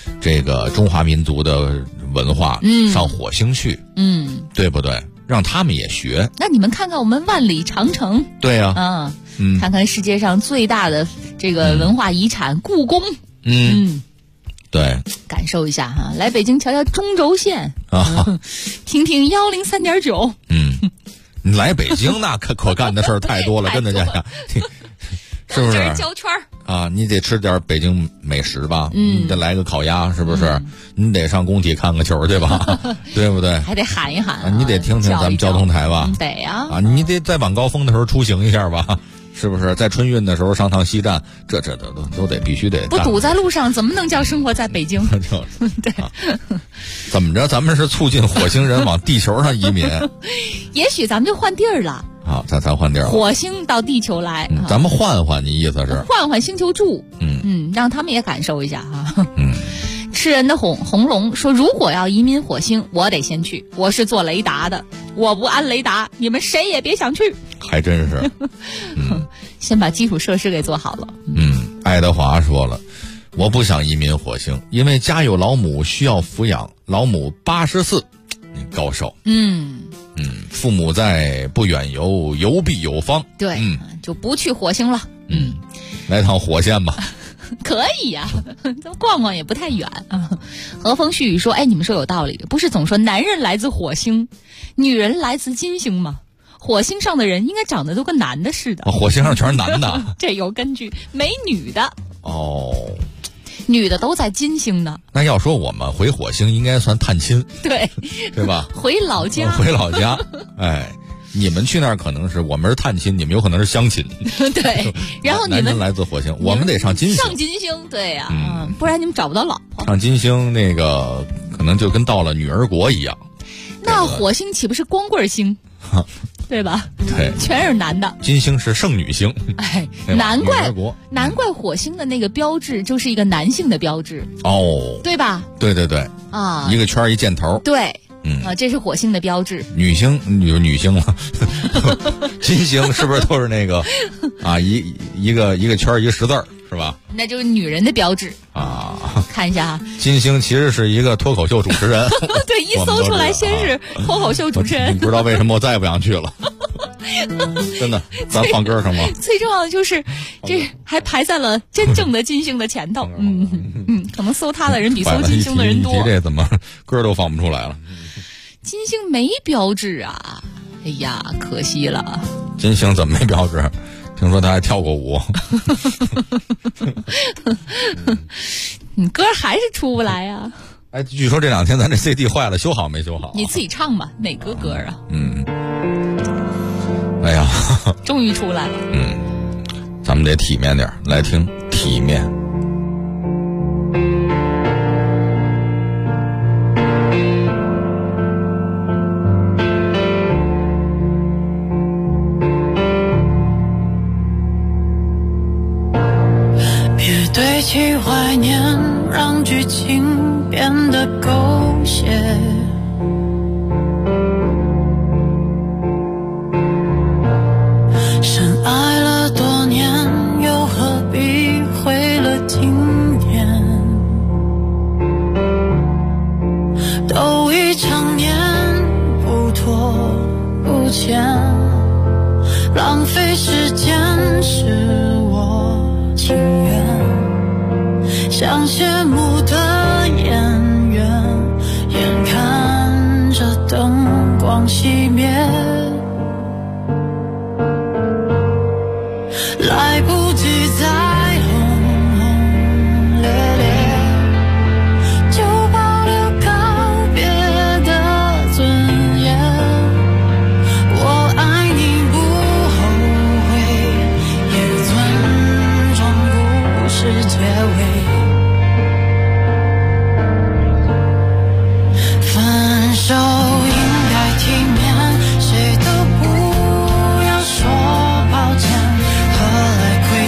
这个中华民族的文化上火星去，对不对？让他们也学。 那你们看看我们万里长城， 对呀， 看看世界上最大的这个文化遗产故宫， 对， 感受一下哈，来北京瞧瞧中轴线啊，听听103.9， 你来北京那可干的事儿太多了，真的家家，是不是？ 胶圈啊，你得吃点北京美食吧，你得来个烤鸭，是不是？你得上工体看个球去吧，对不对？ 还得喊一喊啊，你得听听咱们交通台吧， 得呀， 啊，你得在晚高峰的时候出行一下吧。是不是在春运的时候上趟西站，这都得必须得不堵在路上，怎么能叫生活在北京？对， 怎么着？咱们是促进火星人往地球上移民， 也许咱们就换地儿了。 好，咱换地儿了， 火星到地球来， 咱们换换，你意思是换星球住？让他们也感受一下哈。吃人的红龙说，如果要移民火星，我得先去。我是做雷达的，我不安雷达，你们谁也别想去。 还真是， 先把基础设施给做好了。 爱德华说了，我不想移民火星，因为家有老母需要抚养，老母84，高寿。父母在，不远游，游必有方。 对，就不去火星了。 来趟火线吧。 可以呀，咱逛逛也不太远啊。和风细雨说，哎，你们说有道理，不是总说男人来自火星，女人来自金星吗？火星上的人应该长得都跟男的似的。 火星上全是男的。 这有根据，没女的。 女的都在金星呢。 那要说我们回火星应该算探亲，对吧？ 回老家。 回老家，哎。你们去那儿可能是我们是探亲，你们有可能是相亲。 对，然后你们男人来自火星，我们得上金星。 上金星，对呀，不然你们找不到老婆。 上金星那个可能就跟到了女儿国一样。 那火星岂不是光棍星？对吧？ 对， 全是男的。 金星是剩女星。 哎，难怪火星的那个标志就是一个男性的标志。对吧？ 对啊，一个圈一箭头。 对。这是火星的标志。 女星了，金星是不是都是那个啊？一个圈一个十字是吧？ 那就是女人的标志啊。看一下啊， 金星其实是一个脱口秀主持人。 对，一搜出来先是脱口秀主持人。 你不知道为什么我再也不想去了。真的，咱放歌上吗？ 最重要的就是这还排在了真正的金星的前头。可能搜他的人比搜金星的人多。 你提这怎么歌都放不出来了？ 金星没标志啊！哎呀，可惜了。 金星怎么没标志？听说他还跳过舞。 你歌还是出不来呀？ 哎，据说这2天咱这 CD 坏了，修好没修好？ 你自己唱吧，哪个歌啊？ 哎呀， 终于出来了。 咱们得体面点，来听体面。 堆起怀念，让剧情变得狗血。深爱了多年，又何必毁了经典？都已成年，不拖不欠，浪费时间是我情愿。像谢幕的演员，眼看着灯光熄灭，来不及再轰轰烈烈，就保留告别的尊严。我爱你不后悔，也尊重故事结尾。手应该体面，谁都不要说抱歉，何来亏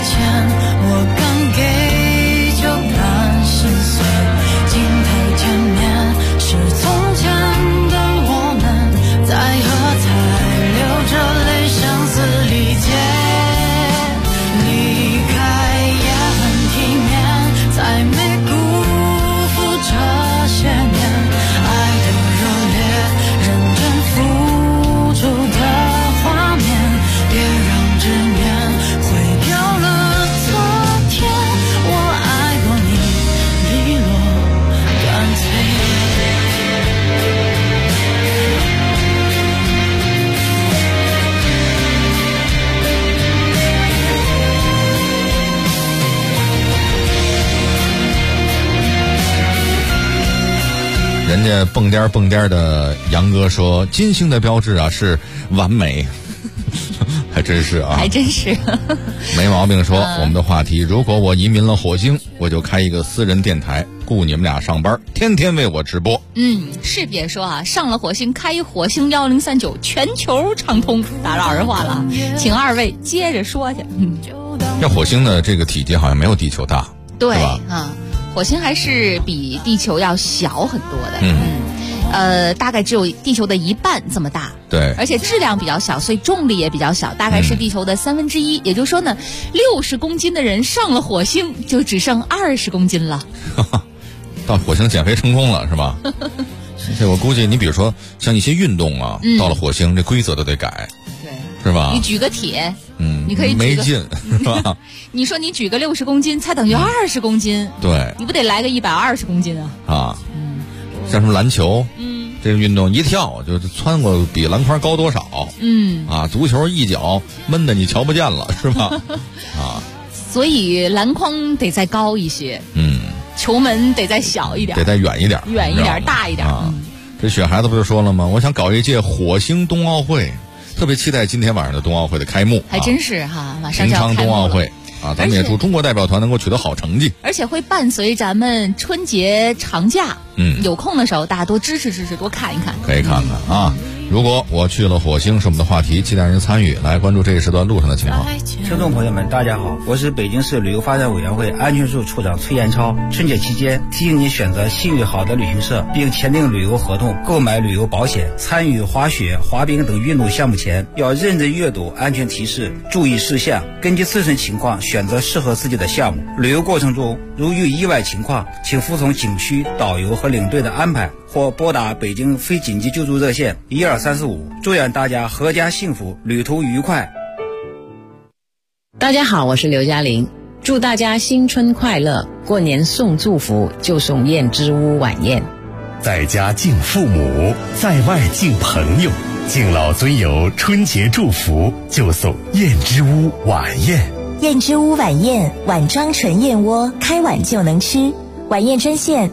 人家蹦颠的杨哥说，金星的标志啊是完美。还真是啊， 还真是没毛病说。我们的话题，如果我移民了火星，我就开一个私人电台，雇你们俩上班，天天为我直播。 是别说啊，上了火星开火星1039全球畅通，打扰人话了，请二位接着说去。 这火星的这个体积好像没有地球大， 对吧？ 火星还是比地球要小很多的。大概只有地球的一半这么大， 对， 而且质量比较小，所以重力也比较小，大概是地球的1/3。也就是说呢，60公斤的人上了火星就只剩20公斤了。 到火星减肥成功了是吧？这我估计你比如说像一些运动啊，到了火星这规则都得改， 对， 是吧？ 你举个铁，你可以没劲是吧？ 你说你举个60公斤，才等于20公斤， 对， 你不得来个120公斤啊？ 像什么篮球，这个运动一跳就窜过比篮筐高多少，足球一脚闷的你瞧不见了，是吧？ 所以篮筐得再高一些，球门得再小一点， 得再远一点， 大一点。 这雪孩子不就说了吗？我想搞一届火星冬奥会，特别期待今天晚上的冬奥会的开幕。 还真是哈，马上就要开幕了。 平昌冬奥会。咱们也祝中国代表团能够取得好成绩， 而且会伴随咱们春节长假。有空的时候大家多支持，多看一看。 可以看看啊。如果我去了火星是我们的话题，期待您参与，来关注这一时段路上的情况。 听众朋友们大家好，我是北京市旅游发展委员会安全处处长崔延超。春节期间提醒您选择信誉好的旅行社，并签订旅游合同，购买旅游保险。参与滑雪、滑冰等运动项目前要认真阅读安全提示，注意事项，根据自身情况选择适合自己的项目。旅游过程中如遇意外情况，请服从景区导游和领队的安排，或拨打北京非紧急救助热线12345。祝愿大家阖家幸福，旅途愉快。 大家好，我是刘嘉玲，祝大家新春快乐，过年送祝福就送燕之屋晚宴。 在家敬父母，在外敬朋友，敬老尊友春节祝福就送燕之屋晚宴。 燕之屋晚宴，碗装纯燕窝，开碗就能吃。晚宴专线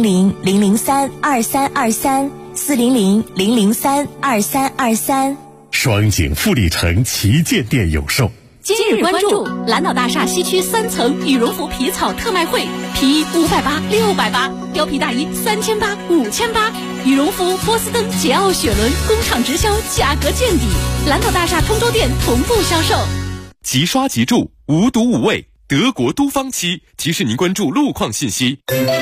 400-003-2323，400-003-2323。 双井富力城旗舰店有售。 今日关注蓝岛大厦西区3层羽绒服皮草特卖会，皮衣580、680，貂皮大衣3800、5800，羽绒服波司登、捷奥雪伦工厂直销，价格见底。蓝岛大厦通州店同步销售。 即刷即住，无毒无味，德国都方漆提示您关注路况信息。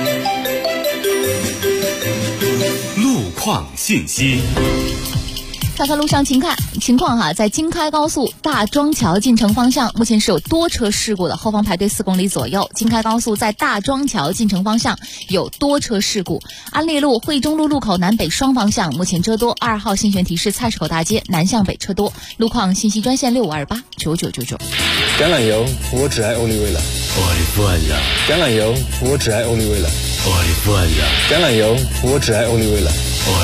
路况信息。 看看路上情况哈，在京开高速大庄桥进城方向，目前是有多车事故的，后方排队4公里左右。京开高速在大庄桥进城方向有多车事故。安利路、惠中路路口南北双方向目前车多。2号信玄提示菜市口大街南向北车多。路况信息专线65289999。 橄榄油，我只爱欧丽味了。橄榄油，我只爱欧丽味了。橄榄油，我只爱欧丽味了。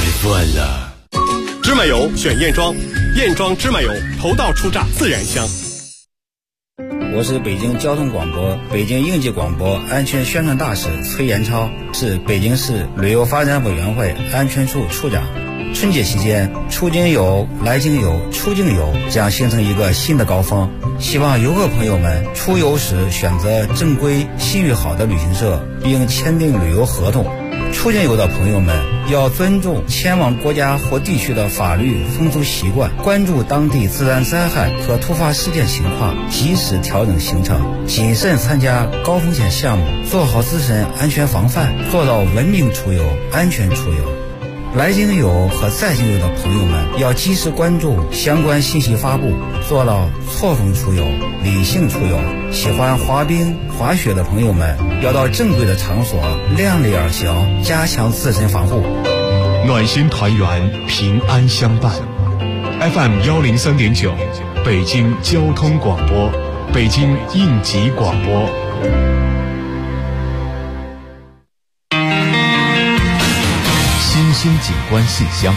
芝麻油选燕庄，燕庄芝麻油头道出榨自然香。 我是北京交通广播、北京应急广播安全宣传大使崔延超，是北京市旅游发展委员会安全处处长。春节期间，出京游、来京游、出境游将形成一个新的高峰，希望游客朋友们出游时选择正规、信誉好的旅行社，并签订旅游合同。出境游的朋友们要尊重前往国家或地区的法律风俗习惯，关注当地自然灾害和突发事件情况，及时调整行程，谨慎参加高风险项目，做好自身安全防范，做到文明出游、安全出游。来京游和在京游的朋友们要及时关注相关信息发布，做到错峰出游、理性出游。喜欢滑冰、滑雪的朋友们要到正规的场所，量力而行，加强自身防护。 暖心团圆，平安相伴。FM 103.9，北京交通广播，北京应急广播。 新兴景观信箱。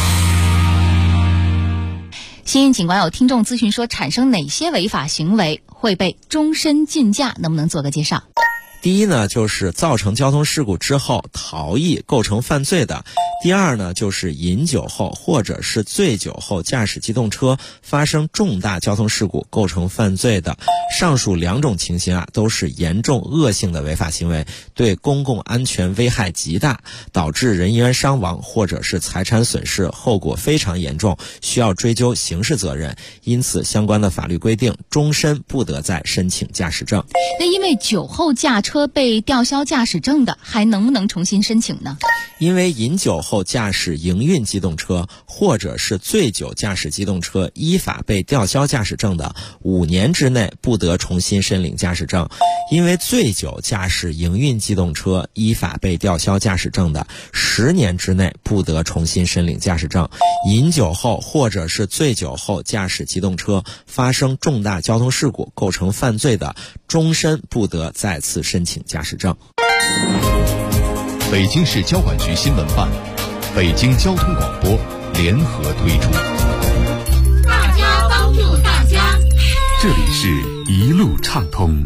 新兴景观有听众咨询说，产生哪些违法行为会被终身禁驾？能不能做个介绍？ 第一呢，就是造成交通事故之后逃逸构成犯罪的；第二呢，就是饮酒后或者是醉酒后驾驶机动车发生重大交通事故构成犯罪的。上述两种情形都是严重恶性的违法行为，对公共安全危害极大，导致人员伤亡或者是财产损失，后果非常严重，需要追究刑事责任。因此相关的法律规定，终身不得再申请驾驶证。 那因为酒后驾车被吊销驾驶证的，还能不能重新申请呢？ 因为饮酒后驾驶营运机动车或者是醉酒驾驶机动车依法被吊销驾驶证的，5年之内不得重新申领驾驶证；因为醉酒驾驶营运机动车依法被吊销驾驶证的，10年之内不得重新申领驾驶证；饮酒后或者是醉酒后驾驶机动车发生重大交通事故构成犯罪的，终身不得再次申请驾驶证。 北京市交管局新闻办、北京交通广播联合推出。 大家帮助大家， 这里是一路畅通。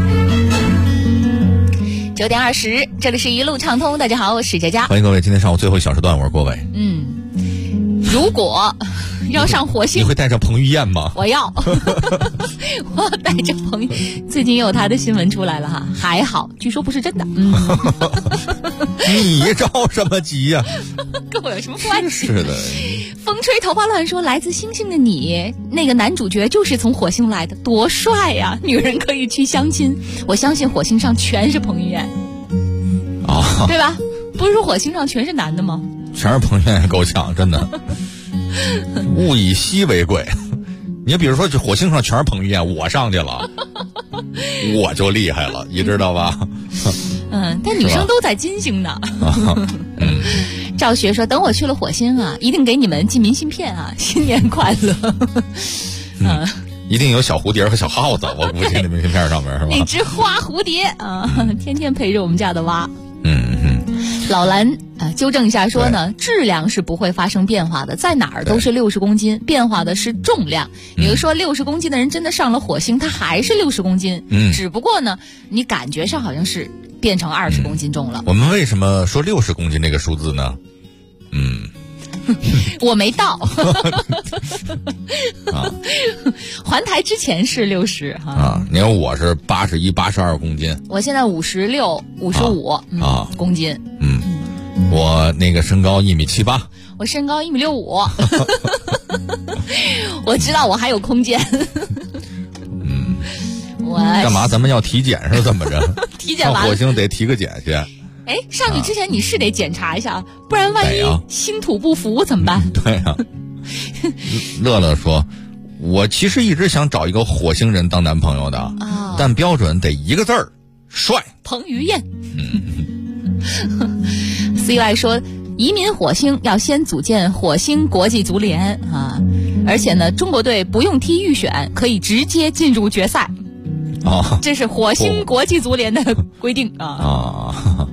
9点20，这里是一路畅通。大家好，我是佳佳， 欢迎各位。今天上午最后一小时段，我是郭伟。 如果要上火星， 你会带上彭于晏吗？ 我要，我要带着彭于。最近也有他的新闻出来了哈，还好，据说不是真的。 你着什么急呀？ 跟我有什么关系？ 是的。 风吹头发乱说，来自星星的你，那个男主角就是从火星来的，多帅呀！女人可以去相亲，我相信火星上全是彭于晏，对吧？不是说火星上全是男的吗？ 全是彭于晏够呛，真的。物以稀为贵，你比如说，这火星上全是彭于晏，我上去了，我就厉害了，你知道吧？ 但女生都在金星呢。赵学说，等我去了火星啊，一定给你们寄明信片啊，新年快乐。 一定有小蝴蝶和小耗子，我估计那明信片上面是吧？ 那只花蝴蝶啊，天天陪着我们家的蛙。老蓝纠正一下说呢，质量是不会发生变化的，在哪儿都是60公斤，变化的是重量。也就是说，60公斤的人真的上了火星，他还是60公斤，只不过呢，你感觉上好像是变成20公斤重了。 我们为什么说60公斤这个数字呢？ 我没到。环台之前是60哈。 你看我是81、82公斤， 我现在56、55公斤。 我那个身高1.78米， 我身高1.65米。我知道我还有空间。我干嘛？咱们要体检是怎么着？ 体检完上火星得体个检去。 上去之前你是得检查一下，不然万一星土不服怎么办？ 对呀。乐乐说，我其实一直想找一个火星人当男朋友的，但标准得一个字儿，帅。 彭于晏。CY 说，移民火星要先组建火星国际足联啊，而且呢，中国队不用踢预选，可以直接进入决赛。这是火星国际足联的规定啊。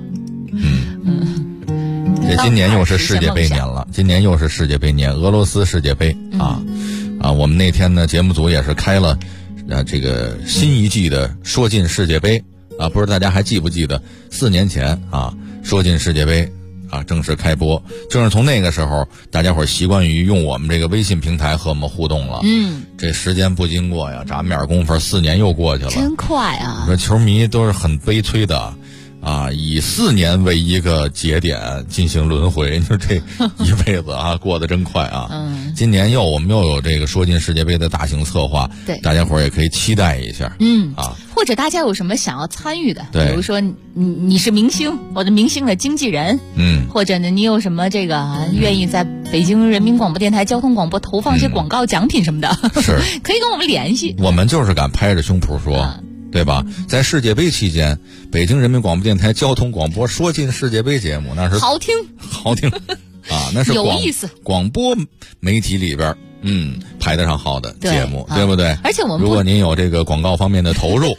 这今年又是世界杯年了，今年又是世界杯年，俄罗斯世界杯我们那天呢，节目组也是开了这个新一季的说进世界杯不知道大家还记不记得4年前说进世界杯正式开播，正是从那个时候，大家伙习惯于用我们这个微信平台和我们互动了。这时间不经过呀，眨眼功夫4年又过去了， 真快啊！ 说球迷都是很悲催的。以4年为一个节点进行轮回，你说这一辈子过得真快啊！今年我们又有这个说进世界杯的大型策划， 对， 大家伙也可以期待一下。 或者大家有什么想要参与的， 对， 比如说你是明星，我的明星的经纪人，或者呢你有什么这个愿意在北京人民广播电台交通广播投放一些广告奖品什么的， 是可以跟我们联系。 我们就是敢拍着胸脯说。对吧？在世界杯期间，北京人民广播电台交通广播说进世界杯节目，那是好听那是有意思。 广播媒体里边，排得上号的节目，对不对？ 而且我们如果您有这个广告方面的投入，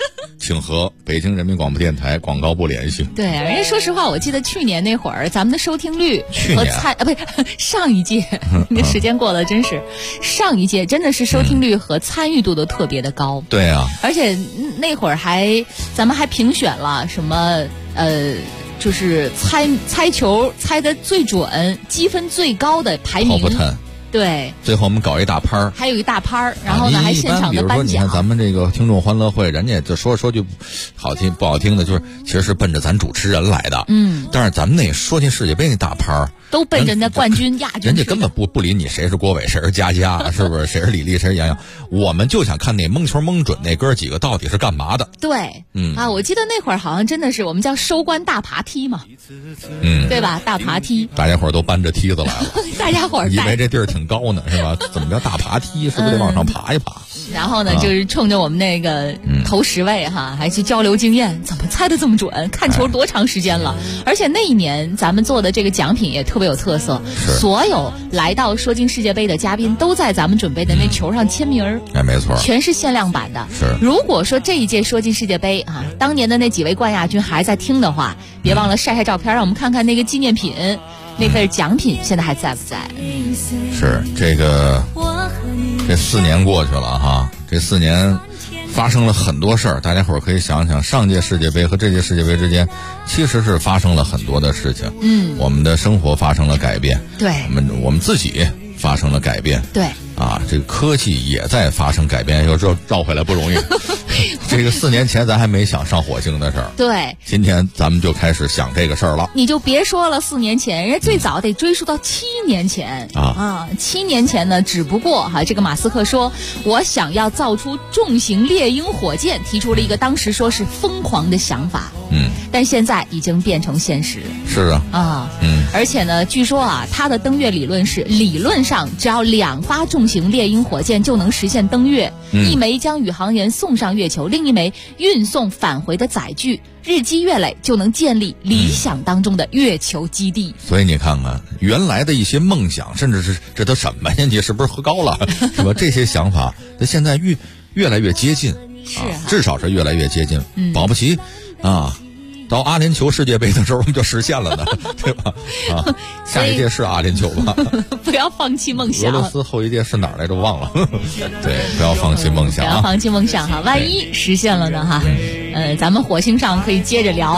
请和北京人民广播电台广告部联系。 对，人家说实话，我记得去年那会儿咱们的收听率和不是上一届，那时间过了真是，上一届真的是收听率和参与度都特别的高。 对啊， 而且那会儿咱们还评选了什么就是猜球猜得最准、积分最高的排名。对， 最后我们搞一大拍儿， 还有一大拍儿，然后呢还现场的颁奖。比如说， 你看咱们这个听众欢乐会，人家就说句好听不好听的，就是其实是奔着咱主持人来的。但是咱们那说进世界杯那大拍儿， 都奔着那冠军、亚军。 人家根本不理你谁是郭伟，谁是佳佳，是不是？谁是李丽，谁是杨洋？我们就想看那蒙球蒙准那哥几个到底是干嘛的。 对，我记得那会儿好像真的是我们叫收官大爬梯嘛，对吧？大爬梯， 大家伙都搬着梯子来了， 大家伙以为这地儿挺高呢，是吧？怎么叫大爬梯？是不是得往上爬一爬？ 然后呢，就是冲着我们那个头10位还去交流经验，怎么猜得这么准？看球多长时间了？而且那一年咱们做的这个奖品也特别有特色，所有来到说进世界杯的嘉宾都在咱们准备的那球上签名。 没错， 全是限量版的。 是， 如果说这一届说进世界杯当年的那几位冠亚军还在听的话，别忘了晒照片，让我们看看那个纪念品。那份奖品现在还在不在？ 是这4年过去了这4年发生了很多事儿，大家伙儿可以想想，上届世界杯和这届世界杯之间其实是发生了很多的事情。我们的生活发生了改变， 对， 我们自己发生了改变， 对。 这个科技也在发生改变，又绕回来不容易。这个4年前咱还没想上火星的事儿， 对， 今天咱们就开始想这个事儿了。 你就别说了，4年前，人家最早得追溯到7年前7年前呢，只不过这个马斯克说，我想要造出重型猎鹰火箭，提出了一个当时说是疯狂的想法。但现在已经变成现实。 是而且呢，据说他的登月理论是，理论上只要2发重型猎鹰火箭就能实现登月，一枚将宇航员送上月球，另一枚运送返回的载具，日积月累就能建立理想当中的月球基地。 所以你看看，原来的一些梦想，甚至是这都什么呀？你是不是喝高了？是吧？这些想法，那现在越来越接近，至少是越来越接近。保不齐到阿联酋世界杯的时候我们就实现了呢，对吧？下一届是阿联酋吧？ 不要放弃梦想。 俄罗斯后一届是哪儿来着？忘了。对，不要放弃梦想。 不要放弃梦想万一实现了呢咱们火星上可以接着聊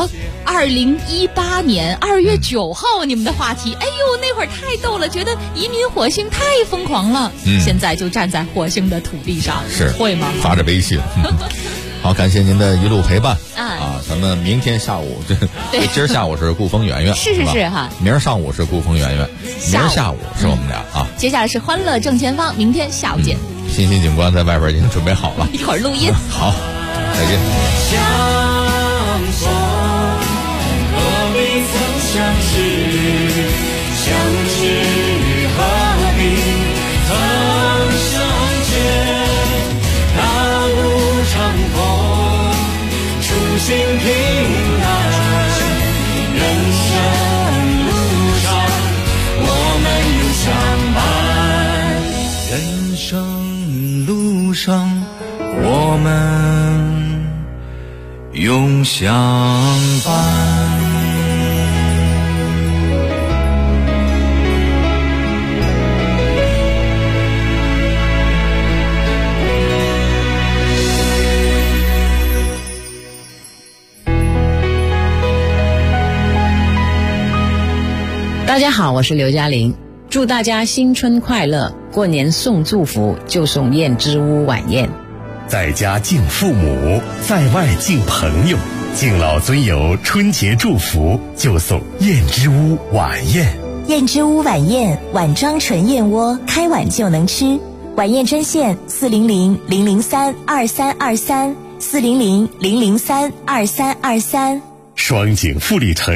2018年2月9号你们的话题。哎呦，那会儿太逗了，觉得移民火星太疯狂了。现在就站在火星的土地上， 是会吗？ 发着微信。好，感谢您的一路陪伴咱们明天下午今儿下午是顾风圆圆， 是明儿上午是顾风圆圆，明儿下午是我们俩接下来是欢乐正前方，明天下午见。 欣欣警官在外边已经准备好了， 一会儿录音。 好，再见。 相逢何必曾相识，相知何必曾相见，大路长空，初心平安，人生路上我们永相伴，人生路上我们永相伴。 大家好，我是刘嘉玲，祝大家新春快乐，过年送祝福就送燕之屋晚宴。 在家敬父母，在外敬朋友，敬老尊友春节祝福就送燕之屋晚宴。 燕之屋晚宴，碗装纯燕窝，开碗就能吃。晚宴专线400-003-2323，400-003-2323。 双井富力城